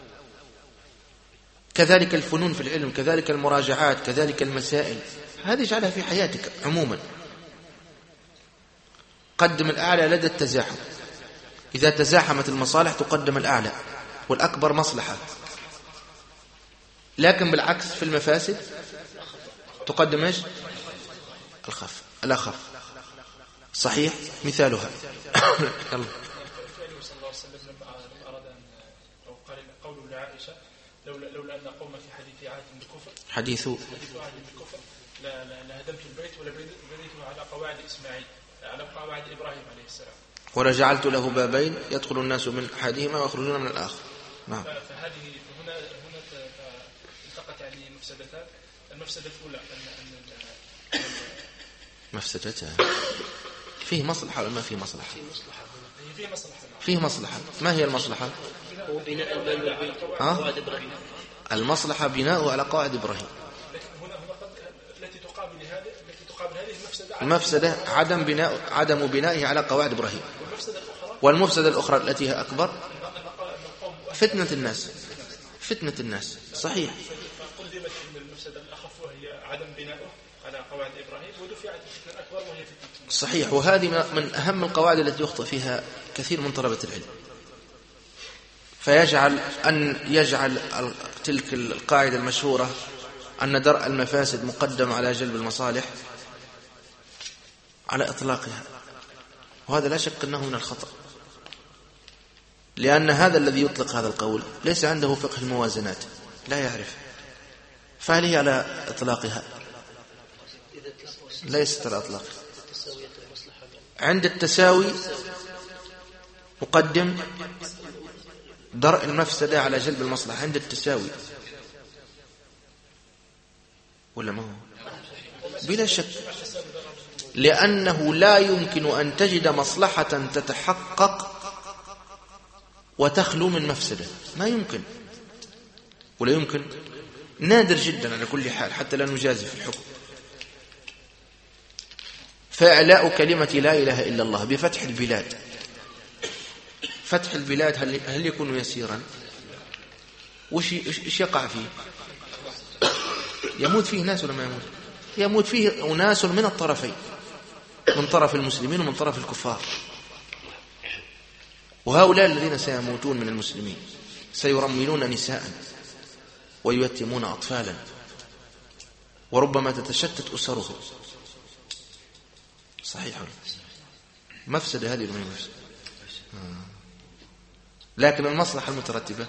S1: كذلك الفنون في العلم، كذلك المراجعات، كذلك المسائل، هذه اجعلها في حياتك عموما. قدم الأعلى لدى التزاحم. إذا تزاحمت المصالح تقدم الأعلى والأكبر مصلحة، لكن بالعكس في المفاسد تقدم ايش؟ الأخف. صحيح. مثالها يلا.
S3: صلى الله عليه وسلم لما أراد أن قول لعائشة لولا أن قوم في حديث عهد بالكفر
S1: حديث
S3: عهد بالكفر لهدمت البيت ولبنيته على قواعد إسماعيل، على قواعد إبراهيم عليه السلام،
S1: ولجعلت له بابين يدخل الناس من أحدهما ويخرجون من الآخر. نعم.
S3: فهذه هنا التقت يعني مفسدتان. المفسدة الأولى أن
S1: مفسدتان فيه مصلحة ولا ما فيه مصلحة؟
S3: فيه مصلحة.
S1: ما هي المصلحة؟
S2: هو بناء الباب على قواعد إبراهيم.
S1: المصلحة بناء على قواعد إبراهيم.
S3: هنا التي تقابل هذه
S1: المفسدة عدم بنائه على قواعد إبراهيم. والمفسدة الأخرى التي هي أكبر فتنة الناس. صحيح.
S3: فقدمت المفسدة الأخف وهي عدم بنائه على قواعد إبراهيم، ودفعت الفتنة الأكبر وهي فتنة.
S1: صحيح. وهذه من أهم القواعد التي يخطئ فيها كثير من طلبة العلم، يجعل تلك القاعدة المشهورة أن درء المفاسد مقدم على جلب المصالح على إطلاقها، وهذا لا شك أنه من الخطأ، لأن هذا الذي يطلق هذا القول ليس عنده فقه الموازنات، لا يعرف. فهل هي على إطلاقها؟ ليست على إطلاقها. عند التساوي مقدم درء المفسدة على جلب المصلحة عند التساوي، ولا ما هو؟ بلا شك، لأنه لا يمكن أن تجد مصلحة تتحقق وتخلو من مفسدة، ما يمكن، ولا يمكن، نادر جدا على كل حال، حتى لا نجازي في الحكم. فإعلاء كلمة لا إله إلا الله بفتح البلاد، فتح البلاد هل يكون يسيرا؟ وش يقع فيه؟ يموت فيه ناس ولا ما يموت؟ يموت فيه أناس من الطرفين، من طرف المسلمين ومن طرف الكفار، وهؤلاء الذين سيموتون من المسلمين سيرملون نساء ويتمون أطفالا، وربما تتشتت أسرهم. صحيح مفسدة هذه المهم مفسدة. لكن المصلحة المترتبة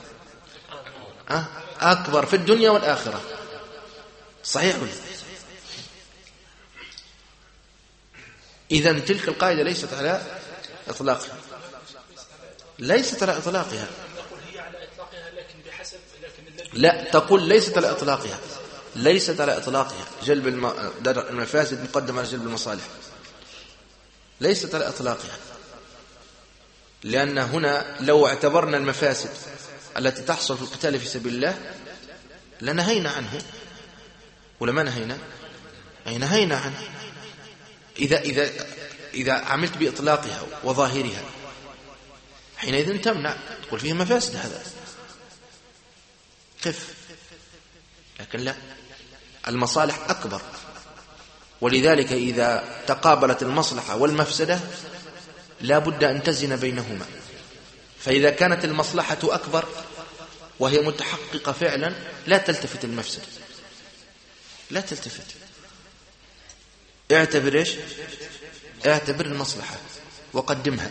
S1: أكبر في الدنيا والآخرة. صحيح ولا؟ إذن تلك القاعدة ليست على إطلاقها، ليست على إطلاقها. لا، تقول ليست على إطلاقها، ليست على إطلاقها. جلب المفاسد مقدم على جلب المصالح، ليست على إطلاقها. لأن هنا لو اعتبرنا المفاسد التي تحصل في القتال في سبيل الله لنهينا عنه، ولا ما نهينا؟ أي نهينا عنه. إذا عملت بإطلاقها وظاهرها حينئذ تمنع، تقول فيها مفاسد، هذا قف. لكن لا، المصالح أكبر، ولذلك إذا تقابلت المصلحة والمفسدة لا بد أن تزن بينهما. فإذا كانت المصلحة أكبر وهي متحققة فعلا لا تلتفت المفسدة، لا تلتفت. اعتبر إيش؟ اعتبر المصلحة وقدمها.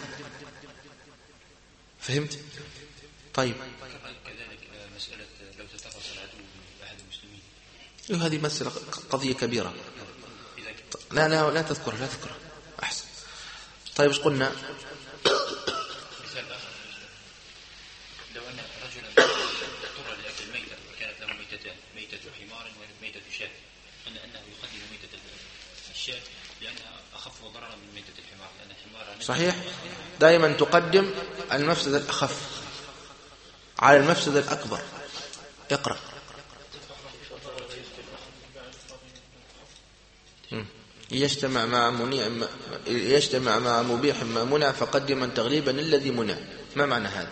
S1: فهمت؟ طيب.
S8: كذلك مسألة لو تترس العدو بأحد المسلمين،
S1: هذه مسألة قضية كبيرة. لا تذكرها، لا تذكرها أحسن. طيب ايش قلنا؟
S8: مثال آخر، لو أن رجلا اضطر لأكل ميتة وكانت له ميتتان، ميتة حمار وميتة شاة، أنه يقدم ميتة الشاة لأنها أخف ضررا من ميتة الحمار، لأن الحمار
S1: صحيح. دائما تقدم المفسدة الأخف على المفسدة الأكبر. اقرأ. يجتمع مع مبيح ما منع فقدما تغليبا الذي منع. ما معنى هذا؟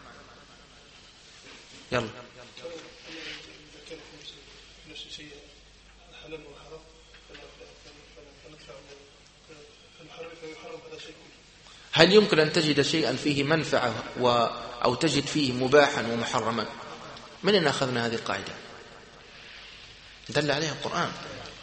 S1: يلا. هل يمكن أن تجد شيئا فيه منفعة أو تجد فيه مباحا ومحرما؟ من أين أخذنا هذه القاعدة؟ دل عليها القرآن.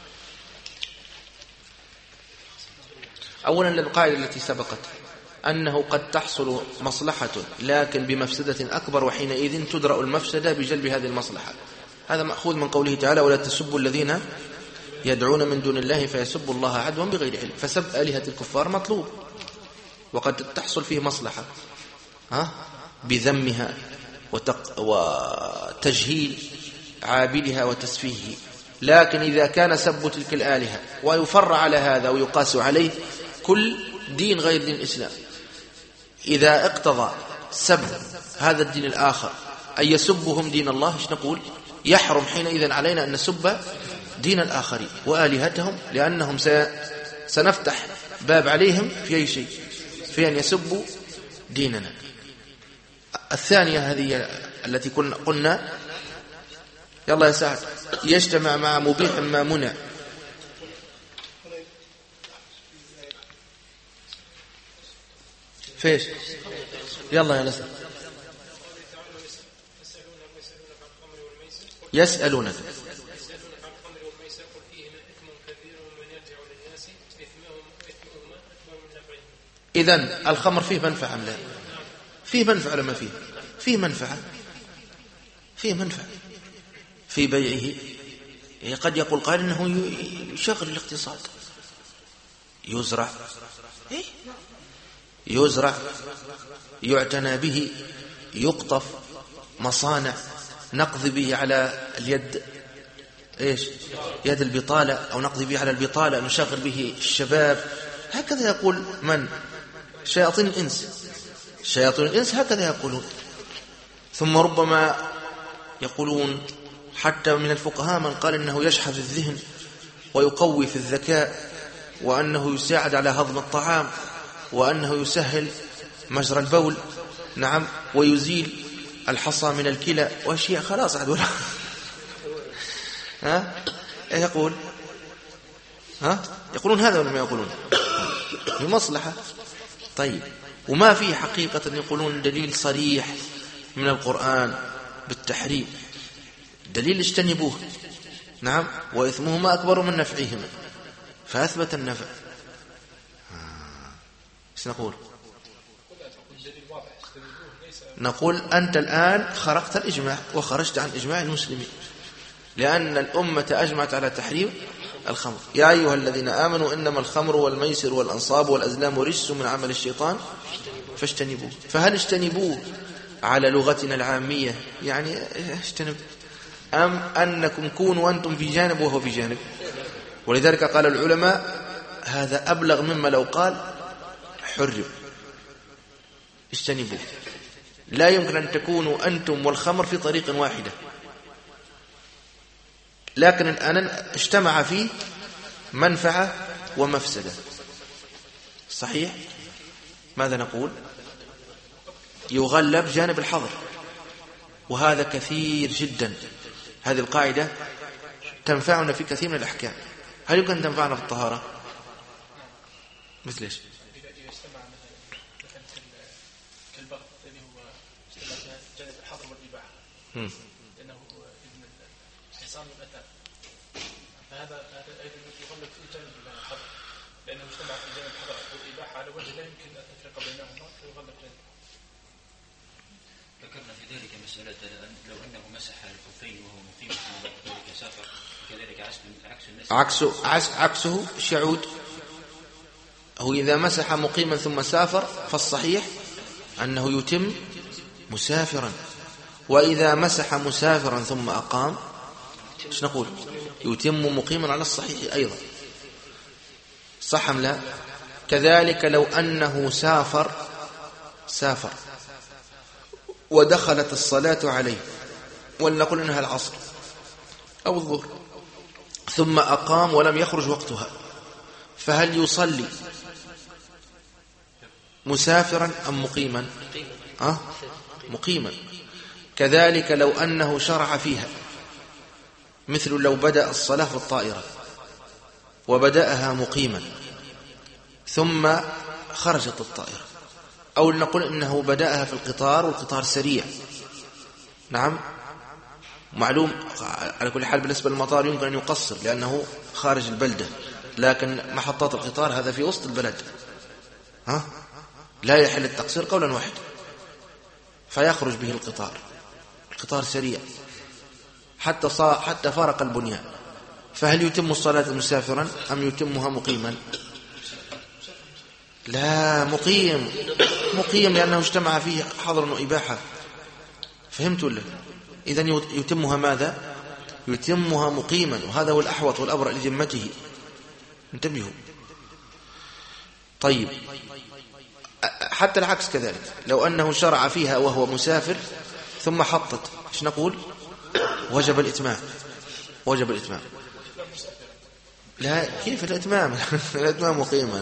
S1: أولا القاعدة التي سبقت أنه قد تحصل مصلحة لكن بمفسدة أكبر، وحينئذ تدرأ المفسدة بجلب هذه المصلحة. هذا مأخوذ من قوله تعالى: ولا تسبوا الذين يدعون من دون الله فيسبوا الله عدوا بغير علم. فسب آلهة الكفار مطلوب، وقد تحصل فيه مصلحة بذمها وتجهيل عابدها وتسفيهه. لكن إذا كان سب تلك الآلهة ويفر على هذا ويقاس عليه كل دين غير دين الإسلام، إذا اقتضى سب هذا الدين الآخر أن يسبهم دين الله، إيش نقول؟ يحرم حينئذ علينا أن نسب دين الآخرين وآلهتهم، لأنهم سنفتح باب عليهم في أي شيء، في أن يسبوا ديننا. الثانية هذه التي قلنا، يلا يا سعد، يجتمع مع مبيح ما منع. فيش؟ يلا يا نسأل. يسألونك إذن الخمر فيه منفعة أم لا؟ فيه منفعة ولا ما فيه؟ فيه منفعة، فيه منفعة في بيعه. قد يقول قائل إنه يشغل الاقتصاد، يزرع يعتنى به، يقطف، مصانع نقضي به على اليد يد البطالة، أو نقضي به على البطالة، نشغل به الشباب. هكذا يقول من؟ شياطين الإنس هكذا يقولون. ثم ربما يقولون حتى من الفقهاء من قال إنه يشحذ الذهن ويقوي في الذكاء، وأنه يساعد على هضم الطعام، وأنه يسهل مجرى البول، نعم، ويزيل الحصى من الكلى وأشياء. خلاص عدولا يقولون هذا ولا ما يقولون؟ بمصلحة. طيب، وما فيه حقيقة يقولون دليل صريح من القرآن بالتحريم، الدليل اجتنبوه. نعم، وإثمهما أكبر من نفعهما، فأثبت النفع. ايش نقول؟ نقول أنت الآن خرقت الإجماع وخرجت عن إجماع المسلمين، لأن الأمة أجمعت على تحريم الخمر. يا أيها الذين آمنوا إنما الخمر والميسر والأنصاب والأزلام رجس من عمل الشيطان فاجتنبوه. فهل اجتنبوه على لغتنا العامية يعني اجتنب، أم أنكم كونوا أنتم في جانب وهو في جانب؟ ولذلك قال العلماء هذا أبلغ مما لو قال حرم. اجتنبوه، لا يمكن أن تكونوا أنتم والخمر في طريق واحدة، لكن الآن اجتمع فيه منفعة ومفسدة. صحيح؟ ماذا نقول؟ يغلب جانب الحظر، وهذا كثير جدا. هذه القاعدة تنفعنا في كثير من الأحكام. هل يمكن أن تنفعنا في الطهارة؟ مثل إيش؟
S3: إذا اجتمع مثلا كالبغض الذي هو اجتمع جانب الحظر والإباحة، لأنه ابن الحصان والأتان، فهذا أيضا يغلب في جانب الحظر، لأنه اجتمع في جانب الحظر والإباحة على وجه لا يمكن أن تفرق بينهما فيغلب جانب.
S8: ذكرنا في ذلك مسألة لو أنه مسح الخفين وهو مقيم ثم ذلك سافر، كذلك
S1: عكسه شعود. هو إذا مسح مقيما ثم سافر فالصحيح أنه يتم مسافرا، وإذا مسح مسافرا ثم أقام ايش نقول؟ يتم مقيما على الصحيح أيضا. صح أم لا؟ كذلك لو أنه سافر ودخلت الصلاة عليه، ولنقل إنها العصر أو الظهر، ثم أقام ولم يخرج وقتها، فهل يصلي مسافرا أم مقيما؟ مقيما. كذلك لو أنه شرع فيها، مثل لو بدأ الصلاة في الطائرة وبدأها مقيما ثم خرجت الطائرة، أو نقول إنه بدأها في القطار والقطار سريع. نعم، معلوم على كل حال بالنسبة للمطار يمكن أن يقصر لأنه خارج البلدة، لكن محطات القطار هذا في وسط البلد، لا يحل التقصير قولا واحد، فيخرج به القطار سريع حتى فارق البنيان. فهل يتم الصلاة مسافرا أم يتمها مقيما؟ لا، مقيم لأنه اجتمع فيه حظر وإباحة. فهمت ولا؟ إذن يتمها ماذا؟ يتمها مقيما، وهذا هو الأحوط والأبرأ لذمته. انتبهوا. طيب، حتى العكس كذلك، لو أنه شرع فيها وهو مسافر ثم حطت، ايش نقول؟ وجب الإتمام. لا، كيف الإتمام؟ الإتمام مقيما.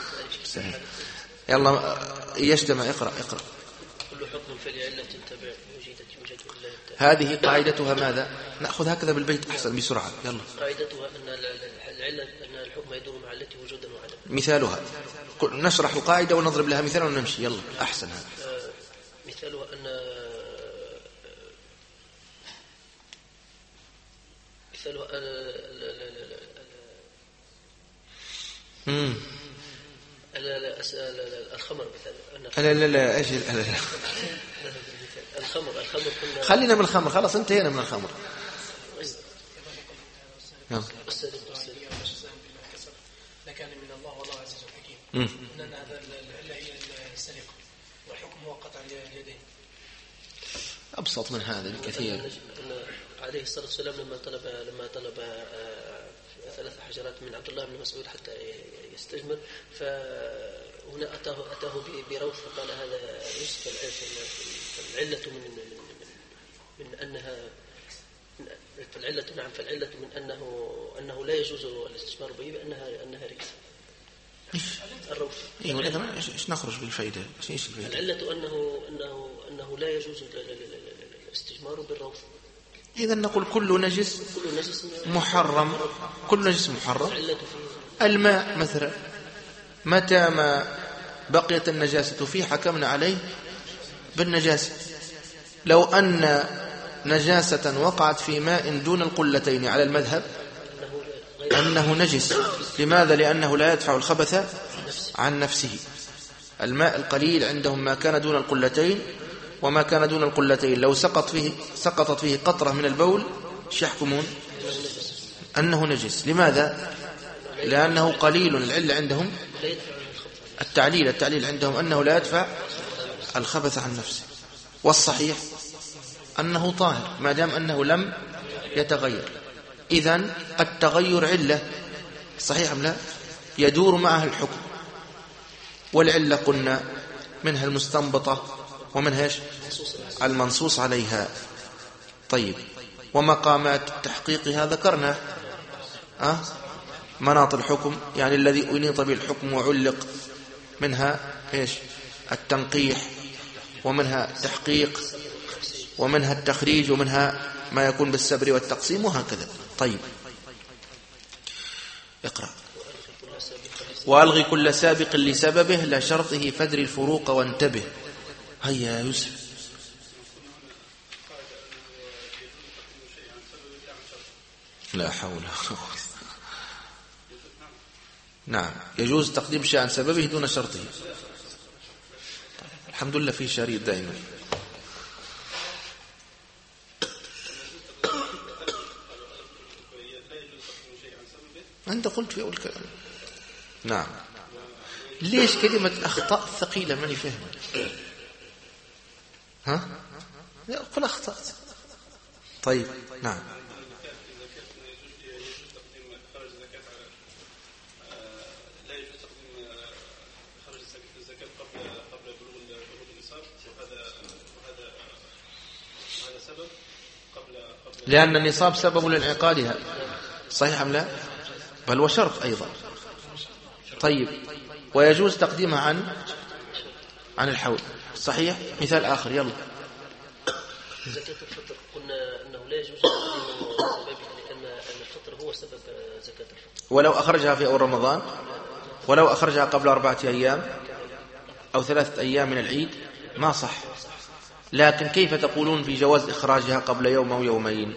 S1: يلا يجتمع. اقرأ.
S2: كل حكم فلعلة تبع وجد إلا
S1: هذه قاعدتها ماذا؟ نأخذ هكذا بالبيت أحسن بسرعة. يلا.
S2: قاعدتها أن العلة أن الحكم يدور مع التي وجودا وعدما.
S1: مثالها، نشرح القاعدة ونضرب لها مثالا ونمشي. يلا أحسن. هذا
S2: مثالها الخمر مثلا.
S1: لا ايش
S2: الخمر
S1: خلينا من الخمر، خلاص انتهينا من الخمر.
S4: لكان من الله والله عزيز حكيم. ان هذا العله هي السرقه والحكم هو قطع اليدين.
S1: ابسط من هذا بكثير.
S2: عليه الصلاه والسلام لما طلب 3 حجرات من عبد الله بن مسعود حتى يستجمر، فهنا أتاه بروث فقال هذا يسقى. فالعلة من أنها فالعلة من أنه لا يجوز الاستثمار به بأنها ركس. الروث.
S1: ولكن ايش نخرج بالفائدة؟ ايش الفائدة؟
S2: العلة أنه لا يجوز الاستثمار بالروث.
S1: إذا نقول كل نجس محرم. الماء مثلا، متى ما بقيت النجاسة فيه حكمنا عليه بالنجاسة. لو أن نجاسة وقعت في ماء دون القلتين على المذهب أنه نجس. لماذا؟ لأنه لا يدفع الخبث عن نفسه. الماء القليل عندهم ما كان دون القلتين، وما كان دون القلتين لو سقطت فيه قطرة من البول يحكمون أنه نجس. لماذا؟ لأنه قليل. العلة عندهم التعليل عندهم أنه لا يدفع الخبث عن نفسه. والصحيح أنه طاهر ما دام أنه لم يتغير. إذن التغير علة، صحيح أم لا؟ يدور معها الحكم. والعلة قلنا منها المستنبطة ومنها المنصوص عليها. طيب، ومقامات تحقيقها ذكرنا مناط الحكم، يعني الذي أنيط بالحكم وعلق، منها التنقيح، ومنها التحقيق، ومنها التخريج، ومنها ما يكون بالسبر والتقسيم، وهكذا. طيب، اقرأ. وألغي كل سابق لسببه لا شرطه فدر الفروق وانتبه. هيا يا يوسف. لا حول ولا قوة. نعم، يجوز تقديم شيء عن سببه دون شرطه. الحمد لله في شريط دائما. أنت قلت في أول كلام. نعم. ليش كلمة أخطاء ثقيلة ماني فاهم؟ لا قل أخطأت. طيب، نعم. لأن النصاب سبب لانعقادها، صحيح أم لا؟ بل وشرط أيضا. طيب، ويجوز تقديمها عن الحول، صحيح. مثال آخر، يلا.
S2: زكاة الفطر قلنا أنه لا يجوز تقديم سببه، لأن الفطر هو سبب زكاة الفطر.
S1: ولو أخرجها في أول رمضان، ولو أخرجها قبل 4 أيام أو 3 أيام من العيد ما صح. لكن كيف تقولون في جواز إخراجها قبل يوم أو يومين؟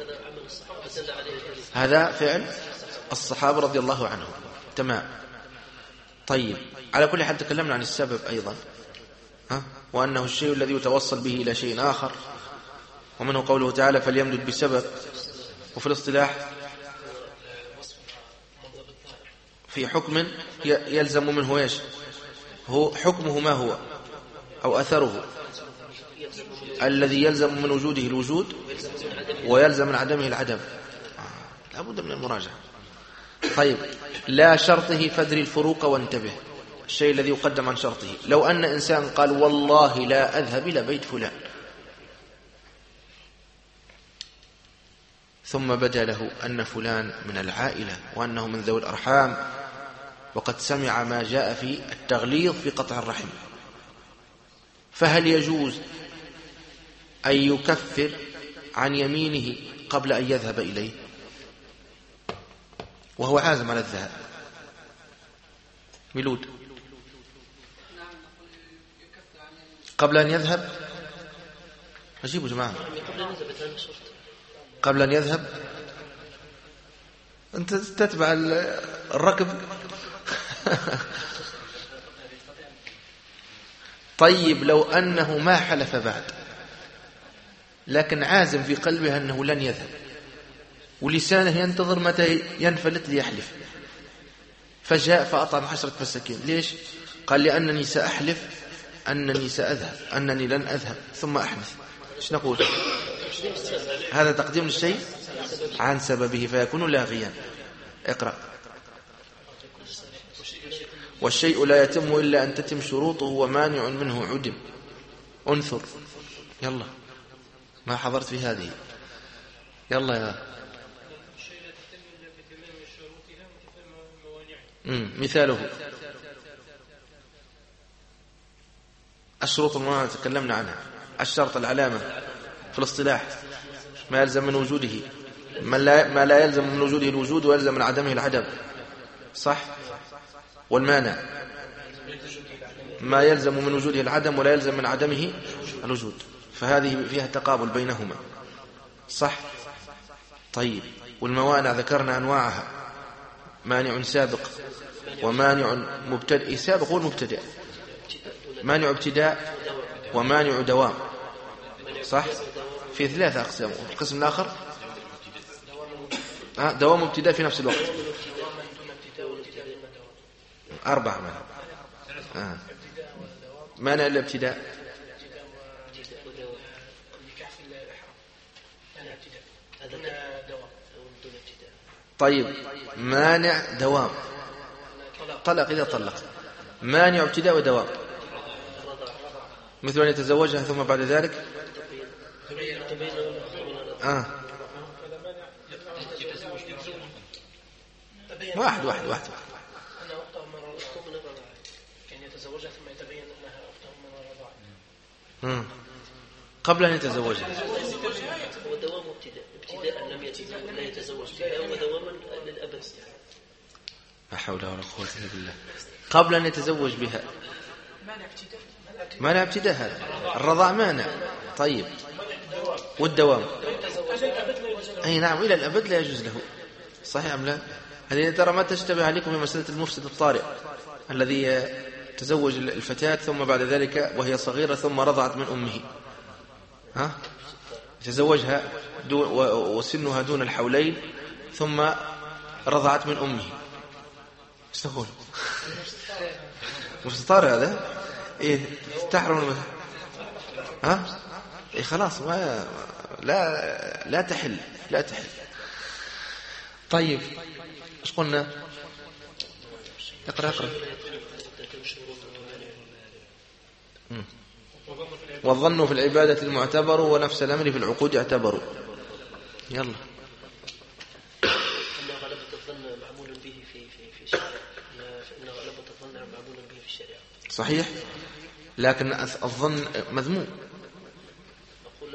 S1: هذا فعل الصحابة رضي الله عنهم. تمام. طيب، على كل حال تكلمنا عن السبب أيضا، وأنه الشيء الذي يتوصل به إلى شيء آخر، ومنه قوله تعالى فليمدد بسبب. وفي الاصطلاح في حكم يلزم منه هو حكمه ما هو أو أثره الذي يلزم من وجوده الوجود ويلزم من عدمه العدم. لابد من المراجعة. طيب، لا شرطه فدر الفروق وانتبه. الشيء الذي يقدم عن شرطه. لو أن إنسان قال والله لا أذهب إلى بيت فلان، ثم بدا له أن فلان من العائلة وأنه من ذوي الأرحام، وقد سمع ما جاء في التغليظ في قطع الرحم، فهل يجوز أن يكفر عن يمينه قبل أن يذهب إليه وهو عازم على الذهاب؟ ميلود. قبل أن يذهب. أجيبوا جماعة. قبل أن يذهب. أنت تتبع الركب. طيب، لو أنه ما حلف بعد لكن عازم في قلبه أنه لن يذهب، ولسانه ينتظر متى ينفلت ليحلف، فجاء فأطعم 10 مساكين. ليش؟ قال لأنني سأحلف أنني سأذهب، أنني لن أذهب، ثم أحنث. إيش نقول؟ هذا تقديم الشيء عن سببه فيكون لاغيا. اقرأ. والشيء لا يتم إلا أن تتم شروطه ومانع منه عدم. انثر. يلا، ما حضرت في هذه. يلا يا مثاله الشروط المانعة تكلمنا عنها. الشرط العلامة في الاصطلاح ما يلزم من وجوده، ما لا يلزم من وجوده الوجود ويلزم من عدمه العدم، صح؟ والمانع ما يلزم من وجوده العدم ولا يلزم من عدمه الوجود، فهذه فيها تقابل بينهما. صح. طيب والموانع ذكرنا أنواعها، مانع سابق ومانع مبتدئ. سابق هو المبتدئ، مانع ابتداء ومانع دوام، صح. في 3 أقسام. القسم الآخر دوام ابتداء في نفس الوقت. 4 مانع. مانع الابتداء طيب. مانع دوام، طلق إذا طلق. مانع ابتداء ودوام، مثل أن يتزوجها ثم بعد ذلك واحد قبل أن يتزوجها.
S2: هو دوام ابتداء لم يتزوج بها، ودواما للأبد.
S1: لا حول ولا قوة إلا بالله. قبل أن يتزوج بها مانع ابتداء. هذا الرضاع مانع. طيب والدوام أي نعم، إلى الأبد لا يجوز له. صحيح أم لا؟ هذه ترى ما تشتبه عليكم في مسألة المفسد الطارئ الذي تزوج الفتاة ثم بعد ذلك وهي صغيرة ثم رضعت من أمه، تزوجها وسنها دون الحولين ثم رضعت من أمه. ايش تقول؟ مفسد طارئ هذا إيه تحرم إيه خلاص ما لا تحل. طيب ايش قلنا؟ اقرأ. والظن في العبادة المعتبر، ونفس الأمر في العقود يعتبر. يلا.
S2: أن غلبة الظن معمول به في الشريعة. إن غلبة الظن معمول به في الشريعة.
S1: صحيح، لكن الظن مذموم.
S2: أقول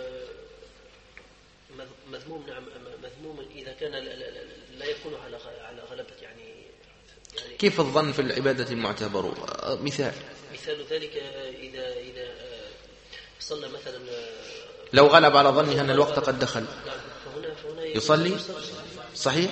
S2: مذموم. نعم مذموم إذا كان لا يكون على غلبة يعني
S1: كيف الظن في العبادة المعتبر؟ مثال
S2: ذلك إذا صلى مثلا،
S1: لو غلب على ظنه أن الوقت قد دخل يصلي. صحيح.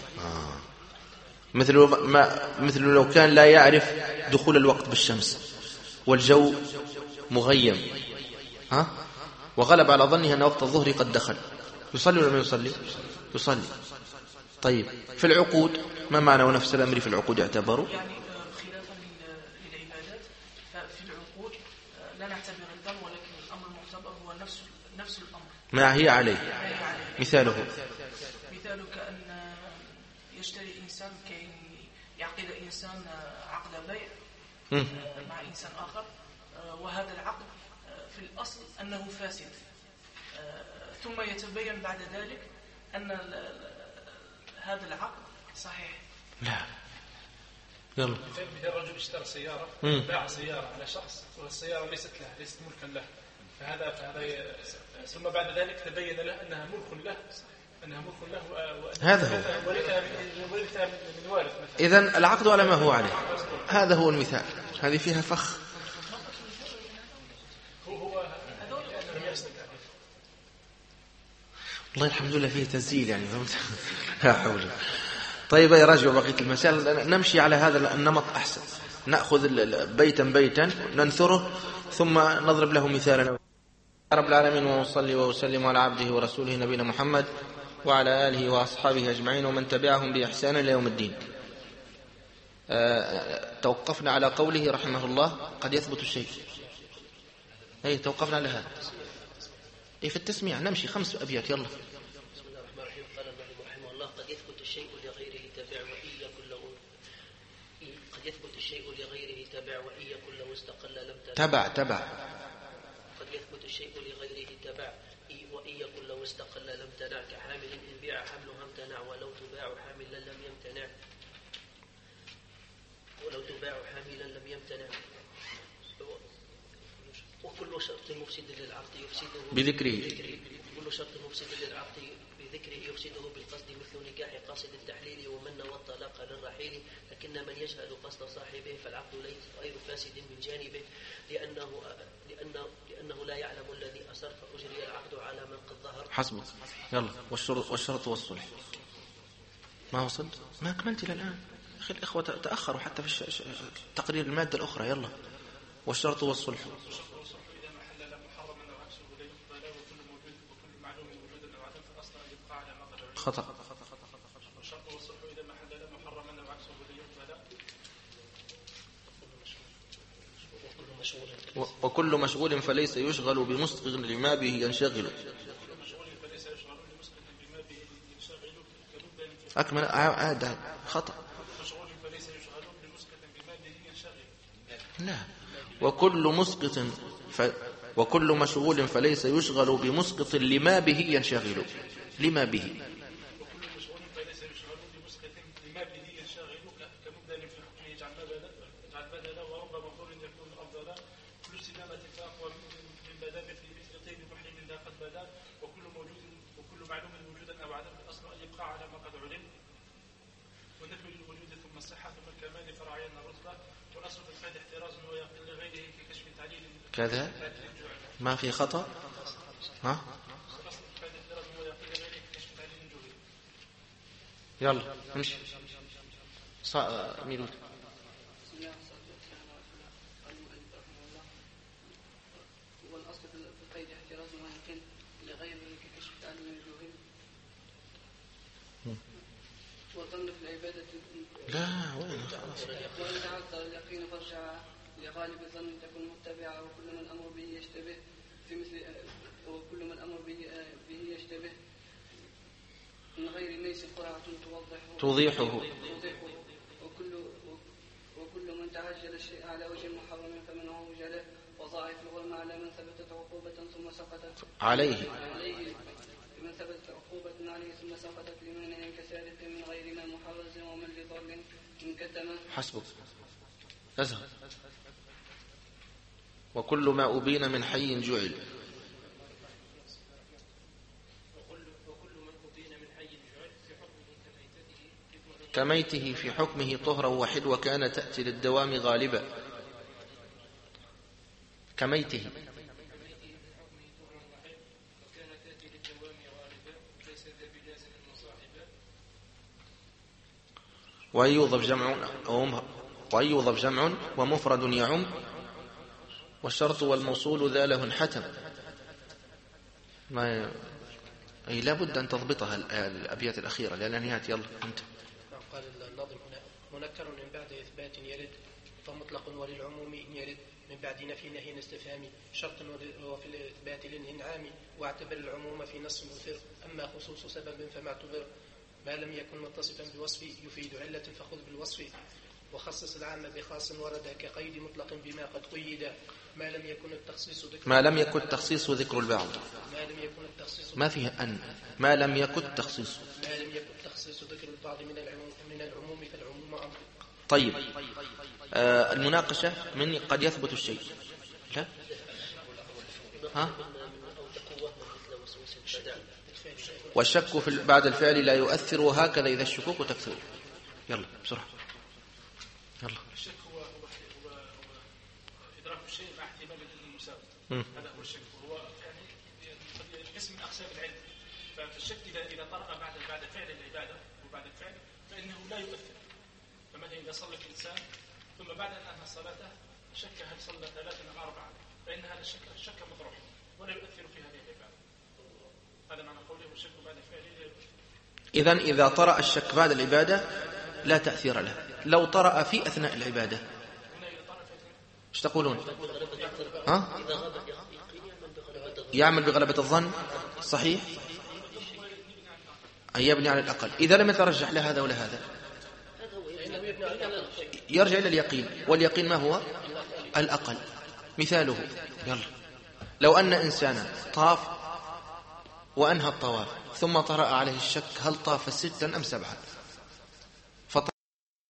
S1: مثل لو كان لا يعرف دخول الوقت بالشمس والجو مغيم وغلب على ظنه أن وقت الظهر قد دخل، يصلي ولا ما يصلي؟ يصلي. طيب في العقود ما معنى ونفس الأمر في العقود يعتبر؟
S6: يعني خلافا للعبادات، ففي العقود لا نعتبر الظن، ولكن الأمر المعتبر هو نفس الأمر
S1: ما هي عليه. مثاله
S6: كأن يشتري إنسان كي يعقد إنسان عقد بيع مع إنسان آخر، وهذا العقد في الأصل أنه فاسد، ثم يتبين بعد ذلك أن هذا العقد صحيح.
S1: لا. يلا.
S3: مثل رجل اشترى سيارة، باع سيارة على شخص والسيارة ليست ملكا له، فهذا ثم بعد ذلك تبين له أنها ملك له،
S1: هذا هو.
S3: من وارث.
S1: إذن العقد على ما هو عليه. هذا هو المثال. هذه فيها فخ. والله الحمد لله فيه تسجيل يعني. لا حول. طيب يا رجل، بقية المسائل نمشي على هذا النمط أحسن. نأخذ بيتا ننثره ثم نضرب له مثالا. رب العالمين، وصلي وسلم على عبده ورسوله نبينا محمد وعلى آله وأصحابه أجمعين ومن تبعهم بإحسان إلى يوم الدين. توقفنا على قوله رحمه الله قد يثبت الشيء. توقفنا على هذا. في التسميع نمشي 5 أبيات. يلا.
S2: بسم الله الرحمن الرحيم. قال النبي رحمه الله قد يثبت الشيء لغيره تبع وإن يكن له قد يثبت الشيء لغيره تبع وإن يكن له استقل لم
S1: تبع
S2: قد يثبت الشيء لغيره تبع وإن يكن له استقل لم تنع، كحامل إن بيع حملها امتنع ولو تباع حاملا لم يمتنع. وكل شرط مفسد للعقد يفسده
S1: بذكره.
S2: كل شرط مفسد للعقد بذكره يفسده بالقصد مثل نكاح قاصد التحليل ومن والطلاق للرحيل. لكن من يجهل قصد صاحبه فالعقد ليس غير فاسد من جانبه لأنه لا يعلم الذي أسر فأجري العقد على من قد ظهر.
S1: حسبك. يلا والشرط والصلح. ما وصلت؟ ما أكملت إلى الآن. أخي الإخوة تأخروا حتى في تقرير المادة الأخرى. يلا والشرط والصلح. خطأ. وكل مشغول فليس يشغل بمسبغ لما به ينشغل. أكمل عاد خطأ. لا. وكل مشغول فليس يشغل بمسقط لما به ينشغل. لما به كذا ما في خطأ. ها يلا امشي ميلود.
S7: والأصل في القيد احتراز ما يمكن لغيره ككشف تعليم الجوهر والظن في العبادة.
S1: لا
S7: وإن تعذر اليقين فارجع لغالب الظن تكون متبعة وكل من أمر به يشتبه من غير ميس قرعة
S1: توضيحه
S7: وكل من تعجل الشيء على وجه محرم فمنه جله وضاعف الغرم على من ثبتت عقوبة ثم سقطت
S1: عليه
S7: من ثبتت عقوبة عليه ثم سقطت لمن كسارق من غير ما محرز ومن لضر انكتم.
S1: حسبك. أزهر. وكل ما أبين من حي جعل. كميته في حكمه طهرا وحد وكان تأتي للدوام غالبا. كميته ويوظف جمع ومفرد يعم والشرط والموصول ذا له حتم. أي لابد أن تضبطها الأبيات الأخيرة لأنها نهاية. يلا أنت.
S4: قال الناظم هنا منكر من بعد إثبات يرد فمطلق وللعموم إن يرد من بعد نفي نهي استفهامي شرط وفي الإثبات للإنعام واعتبر العموم في نص مثر أما خصوص سبب فما اعتبر ما لم يكن متصفا بوصف يفيد علة فخذ بالوصف وخصص العام بخاص ورد كقيد مطلق بما قد قيد ما لم يكن التخصيص ذكر البعض. ما فيها أن ما لم يكن التخصيص ذكر البعض من العموم فالعموم أمر. طيب المناقشة من قد يثبت الشيء لا ها والشك بعد الفعل لا يؤثر وهكذا إذا الشكوك تكثر. يلا بسرعة. يلا.
S3: الشك هو إدراك الشيء مع احتمال المساواه. هذا هو الشك وهو يعني اسم من أقسام العلم. فالشك إذا طرأ بعد فعل العبادة وبعد الفعل فإنه لا يؤثر. فمثلا إذا صلى الإنسان ثم بعد أن أنهى صلاته شك هل صلى 3 أم 4 فإن هذا الشك مطروح ولا يؤثر في هذه العبادة. هذا معنى قوله الشك بعد الفعل لا يؤثر.
S1: إذن إذا طرأ الشك بعد العبادة لا تأثير له. لو طرأ في أثناء العبادة ايش تقولون؟ ها؟ يعمل بغلبة الظن. صحيح أن يبني على الأقل. إذا لم يترجح لا هذا ولا هذا يرجع إلى اليقين واليقين ما هو؟ الأقل. مثاله يلا لو أن إنسانا طاف وأنهى الطواف ثم طرأ عليه الشك هل طاف 6 أم 7